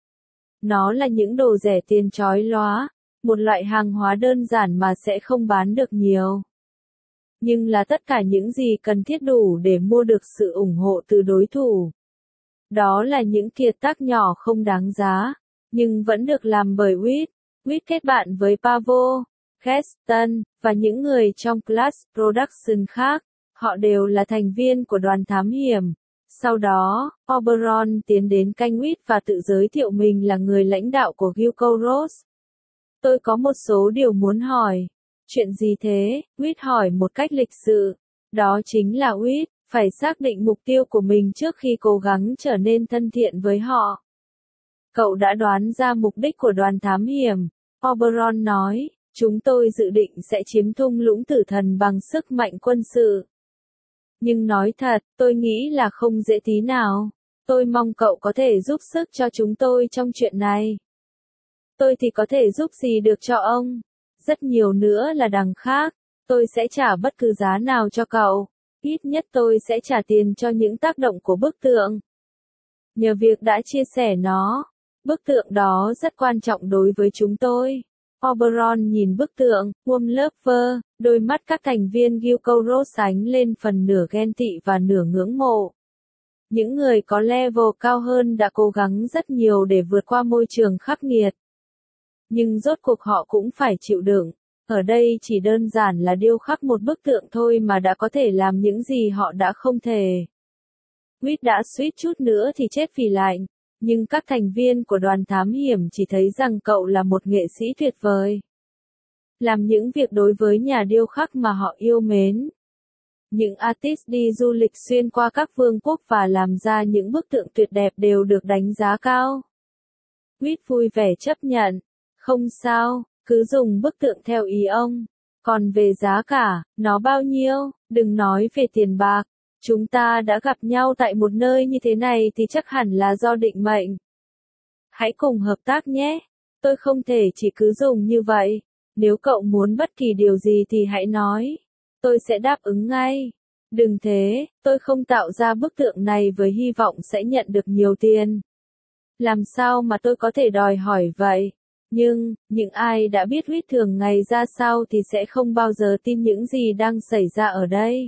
Nó là những đồ rẻ tiền chói lóa, một loại hàng hóa đơn giản mà sẽ không bán được nhiều. Nhưng là tất cả những gì cần thiết đủ để mua được sự ủng hộ từ đối thủ. Đó là những kiệt tác nhỏ không đáng giá, nhưng vẫn được làm bởi Quýt. Quýt kết bạn với Pavo, Keston, và những người trong Class Production khác. Họ đều là thành viên của đoàn thám hiểm. Sau đó, Oberon tiến đến canh Quýt và tự giới thiệu mình là người lãnh đạo của Gilcoros. Tôi có một số điều muốn hỏi. Chuyện gì thế? Quýt hỏi một cách lịch sự. Đó chính là Quýt phải xác định mục tiêu của mình trước khi cố gắng trở nên thân thiện với họ. Cậu đã đoán ra mục đích của đoàn thám hiểm. Oberon nói, chúng tôi dự định sẽ chiếm thung lũng tử thần bằng sức mạnh quân sự. Nhưng nói thật, tôi nghĩ là không dễ tí nào. Tôi mong cậu có thể giúp sức cho chúng tôi trong chuyện này. Tôi thì có thể giúp gì được cho ông? Rất nhiều nữa là đằng khác. Tôi sẽ trả bất cứ giá nào cho cậu. Ít nhất tôi sẽ trả tiền cho những tác động của bức tượng. Nhờ việc đã chia sẻ nó, bức tượng đó rất quan trọng đối với chúng tôi. Oberon nhìn bức tượng, Warm Lover, đôi mắt các thành viên Gilcoros ánh lên phần nửa ghen tị và nửa ngưỡng mộ. Những người có level cao hơn đã cố gắng rất nhiều để vượt qua môi trường khắc nghiệt. Nhưng rốt cuộc họ cũng phải chịu đựng. Ở đây chỉ đơn giản là điêu khắc một bức tượng thôi mà đã có thể làm những gì họ đã không thể. Quýt đã suýt chút nữa thì chết vì lạnh. Nhưng các thành viên của đoàn thám hiểm chỉ thấy rằng cậu là một nghệ sĩ tuyệt vời. Làm những việc đối với nhà điêu khắc mà họ yêu mến. Những artist đi du lịch xuyên qua các vương quốc và làm ra những bức tượng tuyệt đẹp đều được đánh giá cao. Quýt vui vẻ chấp nhận. Không sao, cứ dùng bức tượng theo ý ông. Còn về giá cả, nó bao nhiêu, đừng nói về tiền bạc. Chúng ta đã gặp nhau tại một nơi như thế này thì chắc hẳn là do định mệnh. Hãy cùng hợp tác nhé. Tôi không thể chỉ cứ dùng như vậy. Nếu cậu muốn bất kỳ điều gì thì hãy nói. Tôi sẽ đáp ứng ngay. Đừng thế, tôi không tạo ra bức tượng này với hy vọng sẽ nhận được nhiều tiền. Làm sao mà tôi có thể đòi hỏi vậy? Nhưng, những ai đã biết Reed thường ngày ra sao thì sẽ không bao giờ tin những gì đang xảy ra ở đây.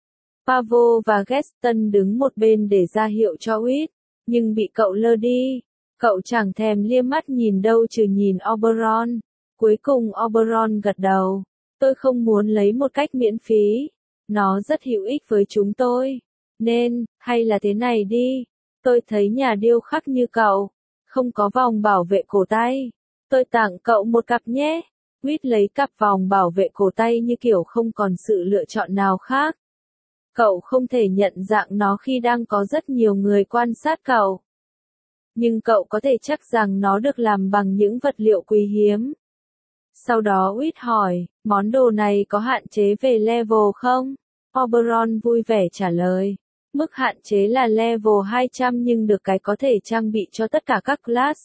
Pavo và Gaston đứng một bên để ra hiệu cho Reed, nhưng bị cậu lơ đi. Cậu chẳng thèm liếc mắt nhìn đâu trừ nhìn Oberon. Cuối cùng Oberon gật đầu. Tôi không muốn lấy một cách miễn phí. Nó rất hữu ích với chúng tôi. Nên, hay là thế này đi. Tôi thấy nhà điêu khắc như cậu. Không có vòng bảo vệ cổ tay. Tôi tặng cậu một cặp nhé. Reed lấy cặp vòng bảo vệ cổ tay như kiểu không còn sự lựa chọn nào khác. Cậu không thể nhận dạng nó khi đang có rất nhiều người quan sát cậu. Nhưng cậu có thể chắc rằng nó được làm bằng những vật liệu quý hiếm. Sau đó Reed hỏi, món đồ này có hạn chế về level không? Oberon vui vẻ trả lời. Mức hạn chế là level 200 nhưng được cái có thể trang bị cho tất cả các class.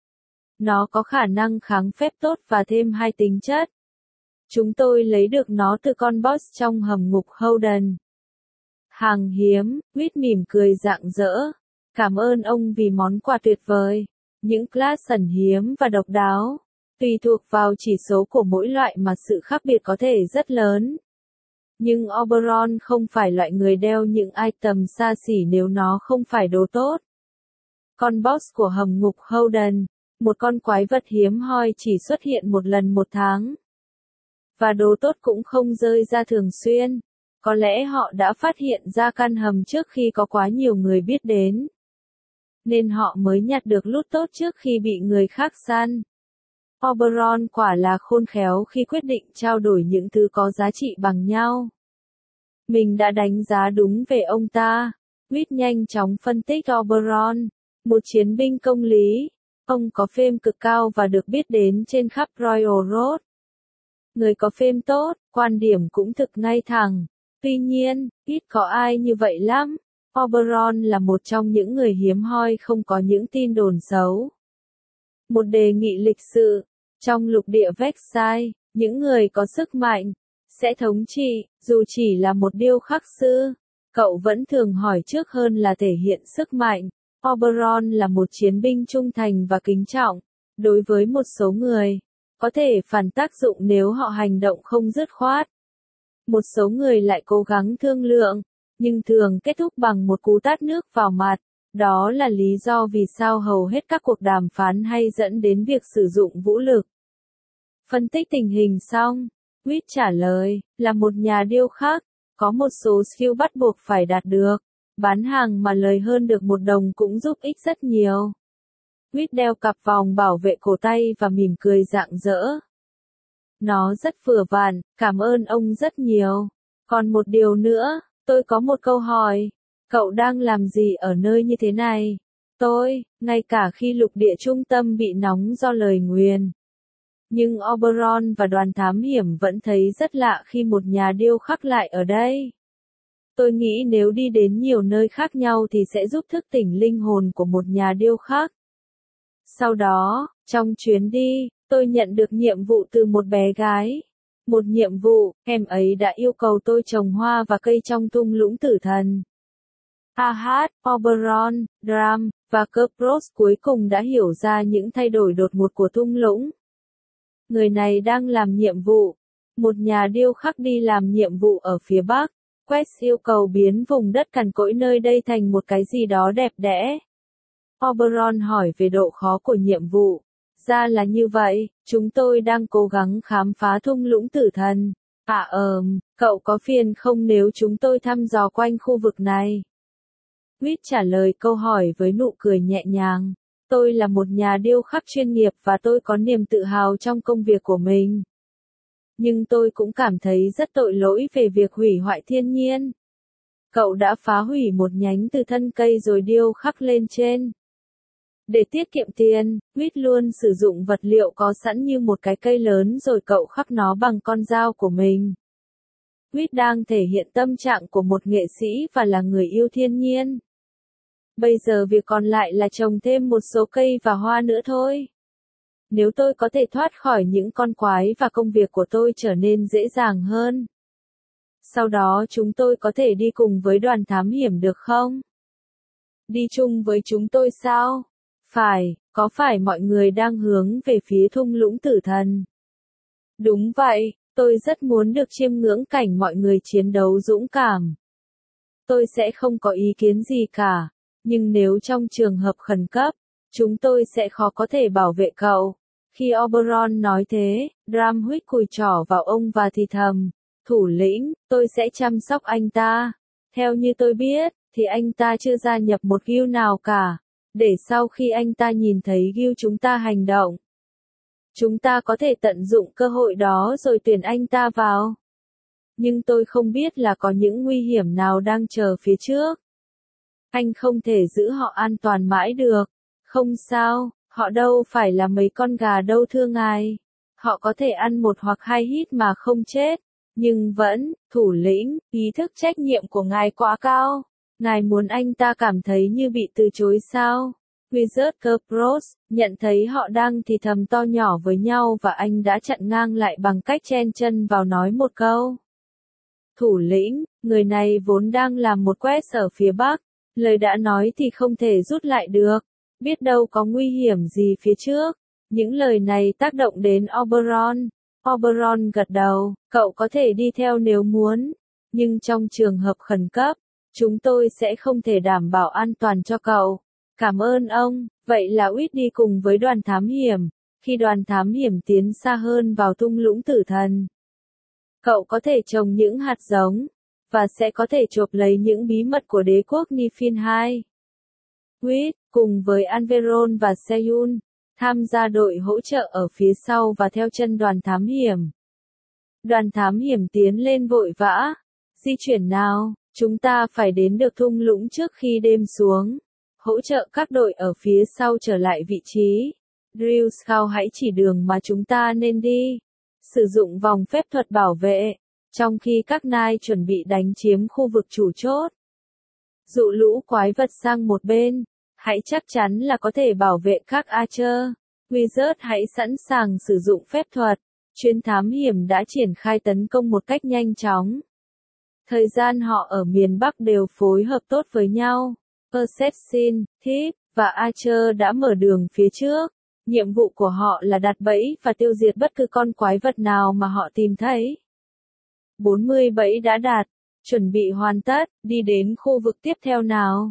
Nó có khả năng kháng phép tốt và thêm 2 tính chất. Chúng tôi lấy được nó từ con boss trong hầm ngục Holden. Hàng hiếm, Reed mỉm cười rạng rỡ. Cảm ơn ông vì món quà tuyệt vời. Những class ẩn hiếm và độc đáo. Tùy thuộc vào chỉ số của mỗi loại mà sự khác biệt có thể rất lớn. Nhưng Oberon không phải loại người đeo những item xa xỉ nếu nó không phải đồ tốt. Con boss của hầm ngục Holden, một con quái vật hiếm hoi chỉ xuất hiện một lần một tháng. Và đồ tốt cũng không rơi ra thường xuyên. Có lẽ họ đã phát hiện ra căn hầm trước khi có quá nhiều người biết đến. Nên họ mới nhặt được loot tốt trước khi bị người khác săn. Oberon quả là khôn khéo khi quyết định trao đổi những thứ có giá trị bằng nhau. Mình đã đánh giá đúng về ông ta. Reed nhanh chóng phân tích Oberon, một chiến binh công lý. Ông có fame cực cao và được biết đến trên khắp Royal Road. Người có fame tốt, quan điểm cũng thực ngay thẳng. Tuy nhiên, ít có ai như vậy lắm. Oberon là một trong những người hiếm hoi không có những tin đồn xấu. Một đề nghị lịch sự. Trong lục địa Vexai, những người có sức mạnh sẽ thống trị, dù chỉ là một điêu khắc sư. Cậu vẫn thường hỏi trước hơn là thể hiện sức mạnh. Oberon là một chiến binh trung thành và kính trọng. Đối với một số người, có thể phản tác dụng nếu họ hành động không dứt khoát. Một số người lại cố gắng thương lượng, nhưng thường kết thúc bằng một cú tát nước vào mặt. Đó là lý do vì sao hầu hết các cuộc đàm phán hay dẫn đến việc sử dụng vũ lực. Phân tích tình hình xong, Reed trả lời, là một nhà điêu khắc, có một số skill bắt buộc phải đạt được. Bán hàng mà lời hơn được $1 cũng giúp ích rất nhiều. Reed đeo cặp vòng bảo vệ cổ tay và mỉm cười rạng rỡ. Nó rất vừa vặn, cảm ơn ông rất nhiều. Còn một điều nữa, tôi có một câu hỏi. Cậu đang làm gì ở nơi như thế này? Ngay cả khi lục địa trung tâm bị nóng do lời nguyền. Nhưng Oberon và đoàn thám hiểm vẫn thấy rất lạ khi một nhà điêu khắc lại ở đây. Tôi nghĩ nếu đi đến nhiều nơi khác nhau thì sẽ giúp thức tỉnh linh hồn của một nhà điêu khắc. Sau đó, trong chuyến đi, tôi nhận được nhiệm vụ từ một bé gái. Một nhiệm vụ, em ấy đã yêu cầu tôi trồng hoa và cây trong thung lũng tử thần. Ahad, Oberon, Dram, và Kerberos cuối cùng đã hiểu ra những thay đổi đột ngột của thung lũng. Người này đang làm nhiệm vụ. Một nhà điêu khắc đi làm nhiệm vụ ở phía Bắc. Quest yêu cầu biến vùng đất cằn cỗi nơi đây thành một cái gì đó đẹp đẽ. Oberon hỏi về độ khó của nhiệm vụ. Ra là như vậy, chúng tôi đang cố gắng khám phá thung lũng tử thần. Cậu có phiền không nếu chúng tôi thăm dò quanh khu vực này? Reed trả lời câu hỏi với nụ cười nhẹ nhàng. Tôi là một nhà điêu khắc chuyên nghiệp và tôi có niềm tự hào trong công việc của mình. Nhưng tôi cũng cảm thấy rất tội lỗi về việc hủy hoại thiên nhiên. Cậu đã phá hủy một nhánh từ thân cây rồi điêu khắc lên trên. Để tiết kiệm tiền, Reed luôn sử dụng vật liệu có sẵn như một cái cây lớn rồi cậu khắc nó bằng con dao của mình. Reed đang thể hiện tâm trạng của một nghệ sĩ và là người yêu thiên nhiên. Bây giờ việc còn lại là trồng thêm một số cây và hoa nữa thôi. Nếu tôi có thể thoát khỏi những con quái và công việc của tôi trở nên dễ dàng hơn. Sau đó chúng tôi có thể đi cùng với đoàn thám hiểm được không? Đi chung với chúng tôi sao? Phải, có phải mọi người đang hướng về phía thung lũng tử thần? Đúng vậy, tôi rất muốn được chiêm ngưỡng cảnh mọi người chiến đấu dũng cảm. Tôi sẽ không có ý kiến gì cả, nhưng nếu trong trường hợp khẩn cấp, chúng tôi sẽ khó có thể bảo vệ cậu. Khi Oberon nói thế, Bram huých cùi trỏ vào ông và thì thầm, thủ lĩnh, tôi sẽ chăm sóc anh ta. Theo như tôi biết, thì anh ta chưa gia nhập một guild nào cả, để sau khi anh ta nhìn thấy guild chúng ta hành động, chúng ta có thể tận dụng cơ hội đó rồi tuyển anh ta vào. Nhưng tôi không biết là có những nguy hiểm nào đang chờ phía trước. Anh không thể giữ họ an toàn mãi được. Không sao, họ đâu phải là mấy con gà đâu thưa ngài. Họ có thể ăn một hoặc hai hít mà không chết. Nhưng vẫn, thủ lĩnh, ý thức trách nhiệm của ngài quá cao. Ngài muốn anh ta cảm thấy như bị từ chối sao? Wizard Kerberos nhận thấy họ đang thì thầm to nhỏ với nhau và anh đã chặn ngang lại bằng cách chen chân vào nói một câu. Thủ lĩnh, người này vốn đang làm một quest ở phía bắc. Lời đã nói thì không thể rút lại được. Biết đâu có nguy hiểm gì phía trước. Những lời này tác động đến Oberon. Oberon gật đầu, cậu có thể đi theo nếu muốn. Nhưng trong trường hợp khẩn cấp, chúng tôi sẽ không thể đảm bảo an toàn cho cậu. Cảm ơn ông, vậy là Uýt đi cùng với đoàn thám hiểm. Khi đoàn thám hiểm tiến xa hơn vào thung lũng tử thần, cậu có thể trồng những hạt giống, và sẽ có thể chộp lấy những bí mật của đế quốc Nifin 2. Uýt, cùng với Anveron và Seyun, tham gia đội hỗ trợ ở phía sau và theo chân đoàn thám hiểm. Đoàn thám hiểm tiến lên vội vã. Di chuyển nào, chúng ta phải đến được thung lũng trước khi đêm xuống. Hỗ trợ các đội ở phía sau trở lại vị trí. Drill Scout hãy chỉ đường mà chúng ta nên đi. Sử dụng vòng phép thuật bảo vệ, trong khi các nai chuẩn bị đánh chiếm khu vực chủ chốt. Dụ lũ quái vật sang một bên, hãy chắc chắn là có thể bảo vệ các Archer. Wizard hãy sẵn sàng sử dụng phép thuật. Chuyến thám hiểm đã triển khai tấn công một cách nhanh chóng. Thời gian họ ở miền Bắc đều phối hợp tốt với nhau. Assassin, Thief và Archer đã mở đường phía trước. Nhiệm vụ của họ là đặt bẫy và tiêu diệt bất cứ con quái vật nào mà họ tìm thấy. 40 bẫy đã đạt, chuẩn bị hoàn tất, đi đến khu vực tiếp theo nào.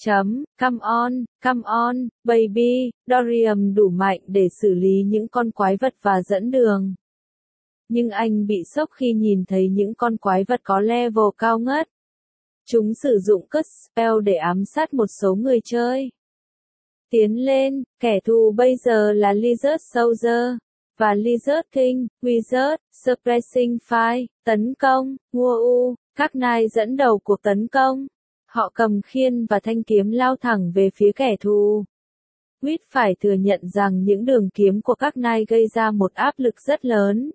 Come on, baby, Dorian đủ mạnh để xử lý những con quái vật và dẫn đường. Nhưng anh bị sốc khi nhìn thấy những con quái vật có level cao ngất. Chúng sử dụng cất spell để ám sát một số người chơi. Tiến lên, kẻ thù bây giờ là Lizard Soldier và Lizard King. Wizard, Suppressing Fire, tấn công, Woo, các nai dẫn đầu cuộc tấn công. Họ cầm khiên và thanh kiếm lao thẳng về phía kẻ thù. Uýt phải thừa nhận rằng những đường kiếm của các nai gây ra một áp lực rất lớn.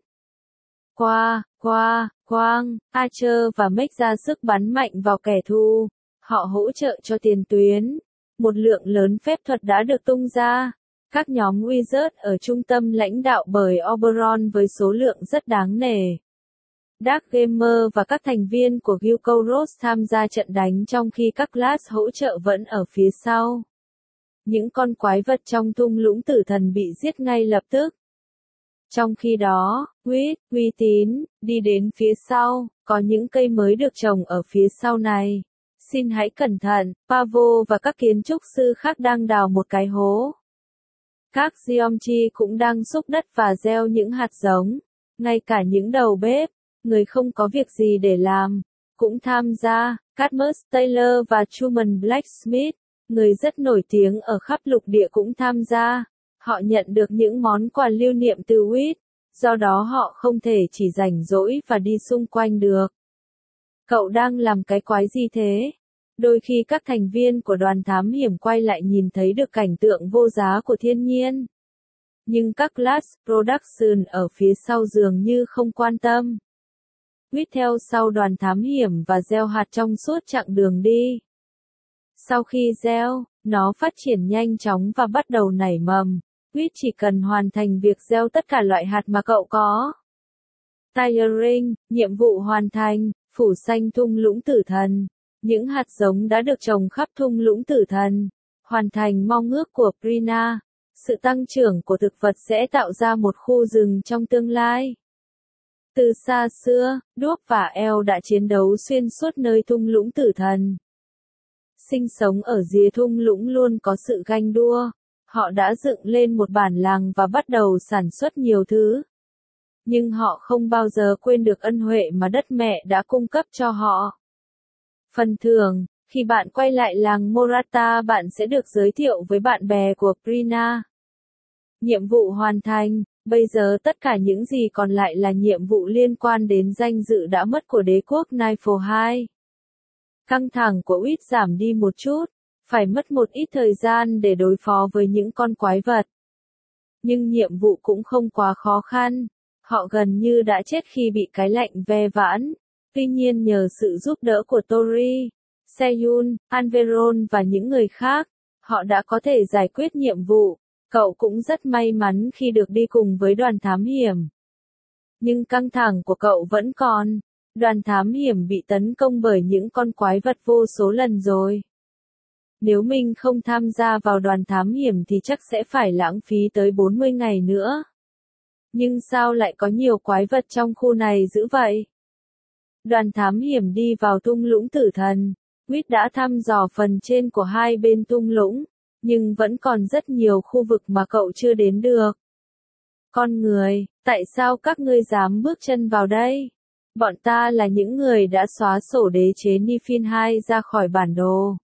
Quang, Archer và Mech ra sức bắn mạnh vào kẻ thù. Họ hỗ trợ cho tiền tuyến. Một lượng lớn phép thuật đã được tung ra. Các nhóm Wizard ở trung tâm lãnh đạo bởi Oberon với số lượng rất đáng nể. Dark Gamer và các thành viên của Guild Kouros tham gia trận đánh trong khi các class hỗ trợ vẫn ở phía sau. Những con quái vật trong thung lũng tử thần bị giết ngay lập tức. Trong khi đó, uy tín, đi đến phía sau, có những cây mới được trồng ở phía sau này. Xin hãy cẩn thận, Pavo và các kiến trúc sư khác đang đào một cái hố. Các Geomchi cũng đang xúc đất và gieo những hạt giống. Ngay cả những đầu bếp, người không có việc gì để làm, cũng tham gia. Cadmus Taylor và Truman Blacksmith, người rất nổi tiếng ở khắp lục địa cũng tham gia. Họ nhận được những món quà lưu niệm từ Uýt, do đó họ không thể chỉ rảnh rỗi và đi xung quanh được. Cậu đang làm cái quái gì thế? Đôi khi các thành viên của đoàn thám hiểm quay lại nhìn thấy được cảnh tượng vô giá của thiên nhiên. Nhưng các class production ở phía sau dường như không quan tâm. Uýt theo sau đoàn thám hiểm và gieo hạt trong suốt chặng đường đi. Sau khi gieo, nó phát triển nhanh chóng và bắt đầu nảy mầm. Quýt chỉ cần hoàn thành việc gieo tất cả loại hạt mà cậu có. Tiring, nhiệm vụ hoàn thành, phủ xanh thung lũng tử thần. Những hạt giống đã được trồng khắp thung lũng tử thần. Hoàn thành mong ước của Prina. Sự tăng trưởng của thực vật sẽ tạo ra một khu rừng trong tương lai. Từ xa xưa, đuốc và eo đã chiến đấu xuyên suốt nơi thung lũng tử thần. Sinh sống ở rìa thung lũng luôn có sự ganh đua. Họ đã dựng lên một bản làng và bắt đầu sản xuất nhiều thứ. Nhưng họ không bao giờ quên được ân huệ mà đất mẹ đã cung cấp cho họ. Phần thưởng, khi bạn quay lại làng Morata bạn sẽ được giới thiệu với bạn bè của Prina. Nhiệm vụ hoàn thành, bây giờ tất cả những gì còn lại là nhiệm vụ liên quan đến danh dự đã mất của đế quốc Nightfall 2. Căng thẳng của Wit giảm đi một chút, phải mất một ít thời gian để đối phó với những con quái vật. Nhưng nhiệm vụ cũng không quá khó khăn, họ gần như đã chết khi bị cái lạnh ve vãn. Tuy nhiên nhờ sự giúp đỡ của Tori, Seyun, Anveron và những người khác, họ đã có thể giải quyết nhiệm vụ. Cậu cũng rất may mắn khi được đi cùng với đoàn thám hiểm. Nhưng căng thẳng của cậu vẫn còn. Đoàn thám hiểm bị tấn công bởi những con quái vật vô số lần rồi. Nếu mình không tham gia vào đoàn thám hiểm thì chắc sẽ phải lãng phí tới 40 ngày nữa. Nhưng sao lại có nhiều quái vật trong khu này dữ vậy? Đoàn thám hiểm đi vào thung lũng tử thần. Wit đã thăm dò phần trên của hai bên thung lũng, nhưng vẫn còn rất nhiều khu vực mà cậu chưa đến được. Con người, tại sao các ngươi dám bước chân vào đây? Bọn ta là những người đã xóa sổ đế chế Nifin 2 ra khỏi bản đồ.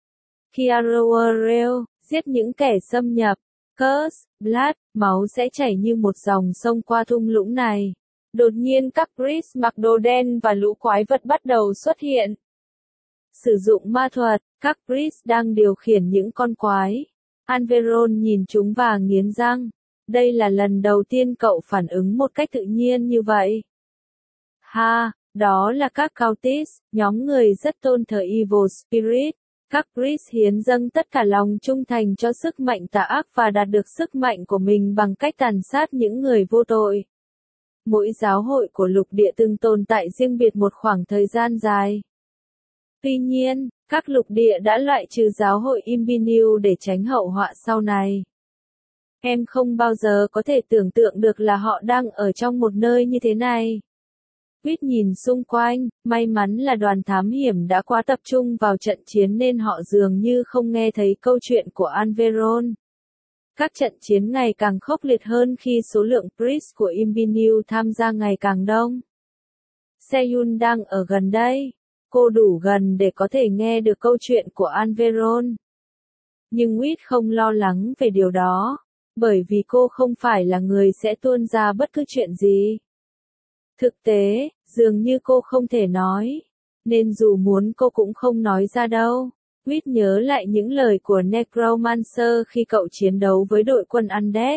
Kiaroarel, giết những kẻ xâm nhập. Curse, Blood, máu sẽ chảy như một dòng sông qua thung lũng này. Đột nhiên các priest mặc đồ đen và lũ quái vật bắt đầu xuất hiện. Sử dụng ma thuật, các priest đang điều khiển những con quái. Anveron nhìn chúng và nghiến răng. Đây là lần đầu tiên cậu phản ứng một cách tự nhiên như vậy. Ha, đó là các Cultists, nhóm người rất tôn thờ Evil Spirit. Các priest hiến dâng tất cả lòng trung thành cho sức mạnh tà ác và đạt được sức mạnh của mình bằng cách tàn sát những người vô tội. Mỗi giáo hội của lục địa từng tồn tại riêng biệt một khoảng thời gian dài. Tuy nhiên, các lục địa đã loại trừ giáo hội Imbiniu để tránh hậu họa sau này. Em không bao giờ có thể tưởng tượng được là họ đang ở trong một nơi như thế này. Quýt nhìn xung quanh, may mắn là đoàn thám hiểm đã quá tập trung vào trận chiến nên họ dường như không nghe thấy câu chuyện của Anveron. Các trận chiến ngày càng khốc liệt hơn khi số lượng priest của Imbiniu tham gia ngày càng đông. Seyun đang ở gần đây. Cô đủ gần để có thể nghe được câu chuyện của Anveron. Nhưng Wit không lo lắng về điều đó, bởi vì cô không phải là người sẽ tuôn ra bất cứ chuyện gì. Thực tế, dường như cô không thể nói, nên dù muốn cô cũng không nói ra đâu. Wit nhớ lại những lời của Necromancer khi cậu chiến đấu với đội quân Undead.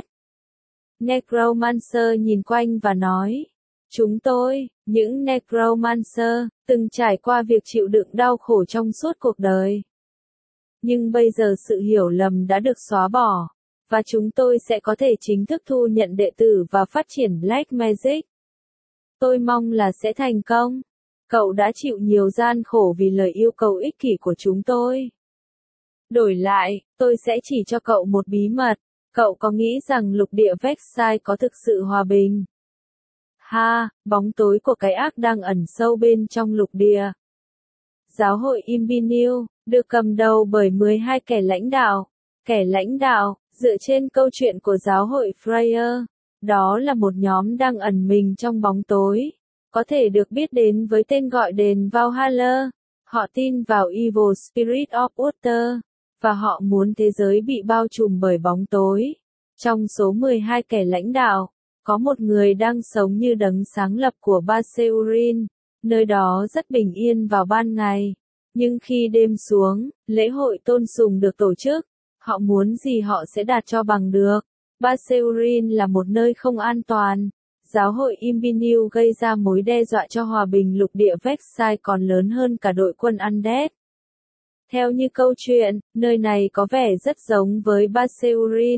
Necromancer nhìn quanh và nói, chúng tôi, những Necromancer, từng trải qua việc chịu đựng đau khổ trong suốt cuộc đời. Nhưng bây giờ sự hiểu lầm đã được xóa bỏ, và chúng tôi sẽ có thể chính thức thu nhận đệ tử và phát triển Black Magic. Tôi mong là sẽ thành công. Cậu đã chịu nhiều gian khổ vì lời yêu cầu ích kỷ của chúng tôi. Đổi lại, tôi sẽ chỉ cho cậu một bí mật. Cậu có nghĩ rằng lục địa Vexai có thực sự hòa bình? Ha, bóng tối của cái ác đang ẩn sâu bên trong lục địa. Giáo hội Imbiniu, được cầm đầu bởi 12 kẻ lãnh đạo. Kẻ lãnh đạo, dựa trên câu chuyện của giáo hội Freya, đó là một nhóm đang ẩn mình trong bóng tối, có thể được biết đến với tên gọi đền Valhalla. Họ tin vào Evil Spirit of Water, và họ muốn thế giới bị bao trùm bởi bóng tối. Trong số 12 kẻ lãnh đạo, có một người đang sống như đấng sáng lập của Baseurin, nơi đó rất bình yên vào ban ngày. Nhưng khi đêm xuống, lễ hội tôn sùng được tổ chức, họ muốn gì họ sẽ đạt cho bằng được. Baseurin là một nơi không an toàn. Giáo hội Imbiniu gây ra mối đe dọa cho hòa bình lục địa Vexai còn lớn hơn cả đội quân Undead. Theo như câu chuyện, nơi này có vẻ rất giống với Baseurin.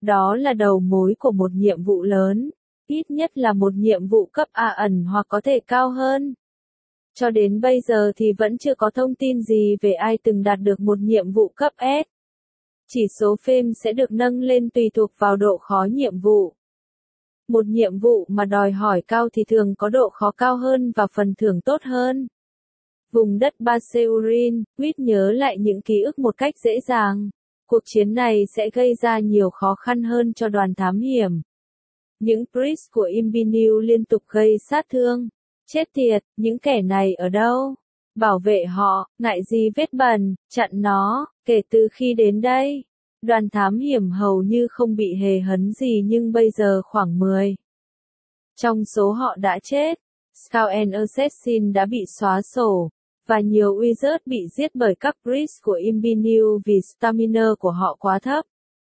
Đó là đầu mối của một nhiệm vụ lớn, ít nhất là một nhiệm vụ cấp A ẩn hoặc có thể cao hơn. Cho đến bây giờ thì vẫn chưa có thông tin gì về ai từng đạt được một nhiệm vụ cấp S. Chỉ số phim sẽ được nâng lên tùy thuộc vào độ khó nhiệm vụ. Một nhiệm vụ mà đòi hỏi cao thì thường có độ khó cao hơn và phần thưởng tốt hơn. Vùng đất Baseurin, Quýt nhớ lại những ký ức một cách dễ dàng. Cuộc chiến này sẽ gây ra nhiều khó khăn hơn cho đoàn thám hiểm. Những priest của Imbiniu liên tục gây sát thương. Chết tiệt, những kẻ này ở đâu? Bảo vệ họ, ngại gì vết bẩn, chặn nó, kể từ khi đến đây. Đoàn thám hiểm hầu như không bị hề hấn gì nhưng bây giờ khoảng 10. Trong số họ đã chết, Scout and Assassin đã bị xóa sổ, và nhiều wizard bị giết bởi các priest của Imbiniu vì stamina của họ quá thấp.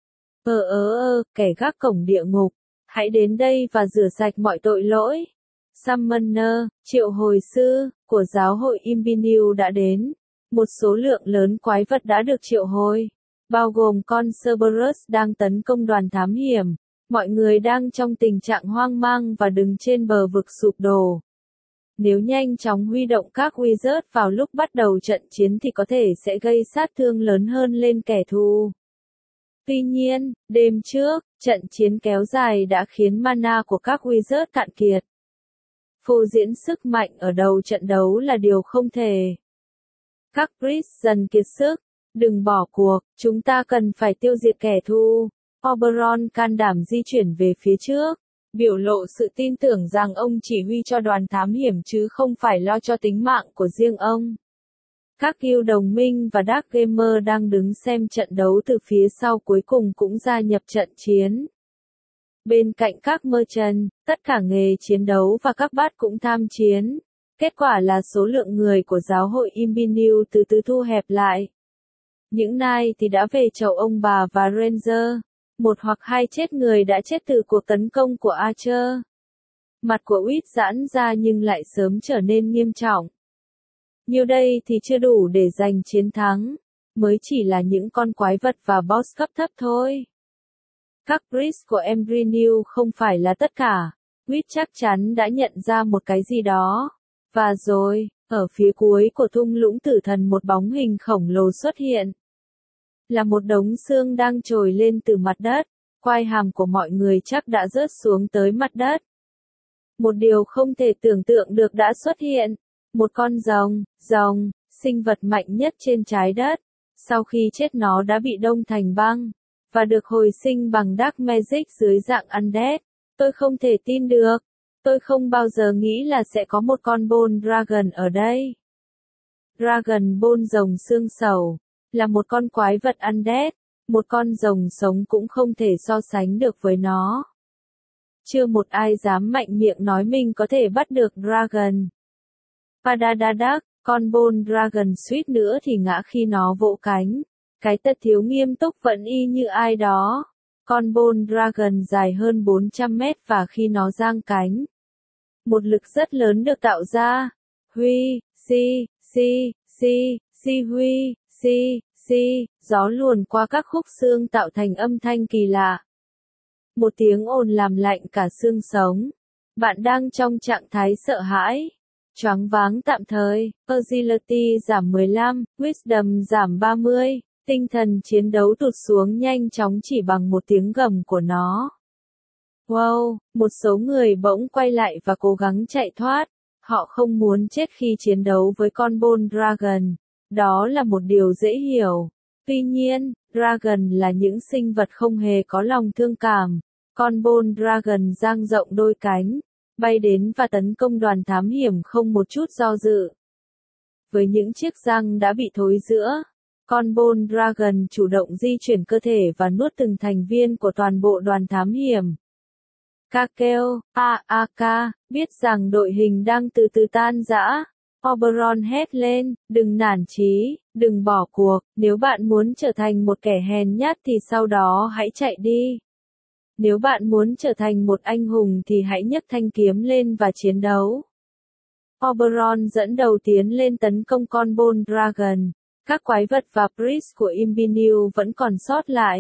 Kẻ gác cổng địa ngục, hãy đến đây và rửa sạch mọi tội lỗi. Summoner, triệu hồi sư, của giáo hội Imbiniu đã đến. Một số lượng lớn quái vật đã được triệu hồi, bao gồm con Cerberus đang tấn công đoàn thám hiểm. Mọi người đang trong tình trạng hoang mang và đứng trên bờ vực sụp đổ. Nếu nhanh chóng huy động các wizard vào lúc bắt đầu trận chiến thì có thể sẽ gây sát thương lớn hơn lên kẻ thù. Tuy nhiên, đêm trước, trận chiến kéo dài đã khiến mana của các wizard cạn kiệt. Phô diễn sức mạnh ở đầu trận đấu là điều không thể. Các priest dần kiệt sức. Đừng bỏ cuộc, chúng ta cần phải tiêu diệt kẻ thù. Oberon can đảm di chuyển về phía trước, biểu lộ sự tin tưởng rằng ông chỉ huy cho đoàn thám hiểm chứ không phải lo cho tính mạng của riêng ông. Các guild đồng minh và Dark Gamer đang đứng xem trận đấu từ phía sau cuối cùng cũng gia nhập trận chiến. Bên cạnh các merchant, tất cả nghề chiến đấu và các bát cũng tham chiến. Kết quả là số lượng người của giáo hội Imbiniu từ từ thu hẹp lại. Những knight thì đã về chầu ông bà và ranger. Một hoặc hai chết người đã chết từ cuộc tấn công của Archer. Mặt của Wit giãn ra nhưng lại sớm trở nên nghiêm trọng. Nhiêu đây thì chưa đủ để giành chiến thắng. Mới chỉ là những con quái vật và boss cấp thấp thôi. Các priest của Imbiniu không phải là tất cả. Wit chắc chắn đã nhận ra một cái gì đó. Và rồi, ở phía cuối của thung lũng tử thần một bóng hình khổng lồ xuất hiện. Là một đống xương đang trồi lên từ mặt đất, quai hàm của mọi người chắc đã rớt xuống tới mặt đất. Một điều không thể tưởng tượng được đã xuất hiện. Một con rồng, sinh vật mạnh nhất trên trái đất. Sau khi chết nó đã bị đông thành băng, và được hồi sinh bằng Dark Magic dưới dạng undead. Tôi không thể tin được. Tôi không bao giờ nghĩ là sẽ có một con Bone Dragon ở đây. Dragon Bone rồng xương sầu. Là một con quái vật undead, một con rồng sống cũng không thể so sánh được với nó. Chưa một ai dám mạnh miệng nói mình có thể bắt được Dragon. Padadadak, con Bone Dragon suýt nữa thì ngã khi nó vỗ cánh. Cái tật thiếu nghiêm túc vẫn y như ai đó. Con Bone Dragon dài hơn 400 mét và khi nó giang cánh, một lực rất lớn được tạo ra. Huy, gió luồn qua các khúc xương tạo thành âm thanh kỳ lạ. Một tiếng ồn làm lạnh cả xương sống. Bạn đang trong trạng thái sợ hãi, choáng váng tạm thời. Agility giảm 15, Wisdom giảm 30, tinh thần chiến đấu tụt xuống nhanh chóng chỉ bằng một tiếng gầm của nó. Wow, một số người bỗng quay lại và cố gắng chạy thoát. Họ không muốn chết khi chiến đấu với con Bone Dragon. Đó là một điều dễ hiểu. Tuy nhiên, Dragon là những sinh vật không hề có lòng thương cảm. Con Bone Dragon dang rộng đôi cánh, bay đến và tấn công đoàn thám hiểm không một chút do dự. Với những chiếc răng đã bị thối rữa, con Bone Dragon chủ động di chuyển cơ thể và nuốt từng thành viên của toàn bộ đoàn thám hiểm. Kakeo, biết rằng đội hình đang từ từ tan rã. Oberon hét lên, đừng nản chí, đừng bỏ cuộc, nếu bạn muốn trở thành một kẻ hèn nhát thì sau đó hãy chạy đi. Nếu bạn muốn trở thành một anh hùng thì hãy nhấc thanh kiếm lên và chiến đấu. Oberon dẫn đầu tiến lên tấn công con Bone Dragon. Các quái vật và priest của Imbiniu vẫn còn sót lại.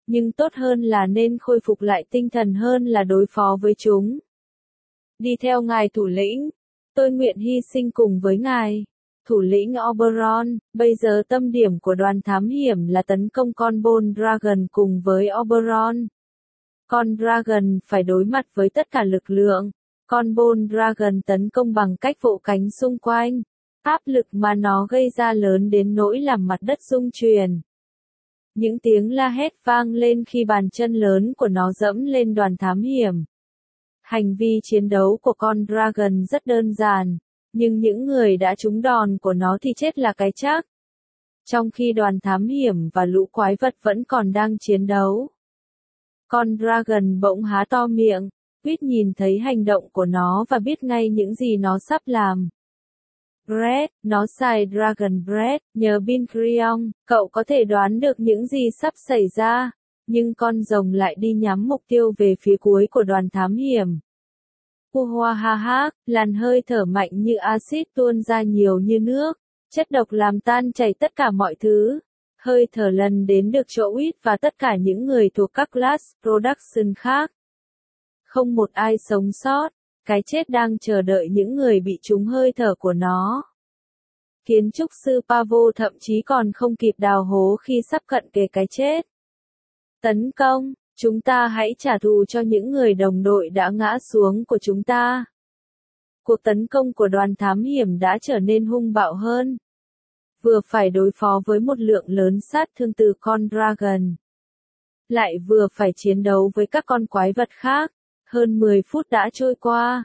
nhưng tốt hơn là nên khôi phục lại tinh thần hơn là đối phó với chúng. Đi theo ngài thủ lĩnh, tôi nguyện hy sinh cùng với ngài. Thủ lĩnh Oberon, bây giờ tâm điểm của đoàn thám hiểm là tấn công con Bone Dragon cùng với Oberon. Con Dragon phải đối mặt với tất cả lực lượng. Con Bone Dragon tấn công bằng cách vỗ cánh xung quanh. Áp lực mà nó gây ra lớn đến nỗi làm mặt đất rung chuyển. Những tiếng la hét vang lên khi bàn chân lớn của nó dẫm lên đoàn thám hiểm. Hành vi chiến đấu của con Dragon rất đơn giản, nhưng những người đã trúng đòn của nó thì chết là cái chắc. Trong khi đoàn thám hiểm và lũ quái vật vẫn còn đang chiến đấu. Con Dragon bỗng há to miệng, Quýt nhìn thấy hành động của nó và biết ngay những gì nó sắp làm. Breath, nó xài Dragon Breath, nhờ Bin Creon, cậu có thể đoán được những gì sắp xảy ra, nhưng con rồng lại đi nhắm mục tiêu về phía cuối của đoàn thám hiểm. Uhuahaha, làn hơi thở mạnh như axit tuôn ra nhiều như nước, chất độc làm tan chảy tất cả mọi thứ. Hơi thở lần đến được chỗ Quýt và tất cả những người thuộc các class production khác. Không một ai sống sót, cái chết đang chờ đợi những người bị trúng hơi thở của nó. Kiến trúc sư Pavo thậm chí còn không kịp đào hố khi sắp cận kề cái chết. Tấn công, chúng ta hãy trả thù cho những người đồng đội đã ngã xuống của chúng ta. Cuộc tấn công của đoàn thám hiểm đã trở nên hung bạo hơn. Vừa phải đối phó với một lượng lớn sát thương từ con Dragon. Lại vừa phải chiến đấu với các con quái vật khác. Hơn 10 phút đã trôi qua.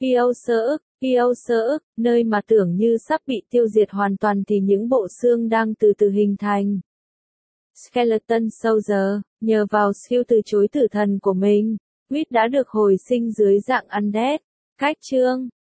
Yêu sợ, nơi mà tưởng như sắp bị tiêu diệt hoàn toàn thì những bộ xương đang từ từ hình thành. Skeleton Soldier, nhờ vào siêu từ chối tử thần của mình, Quýt đã được hồi sinh dưới dạng undead. Cách chương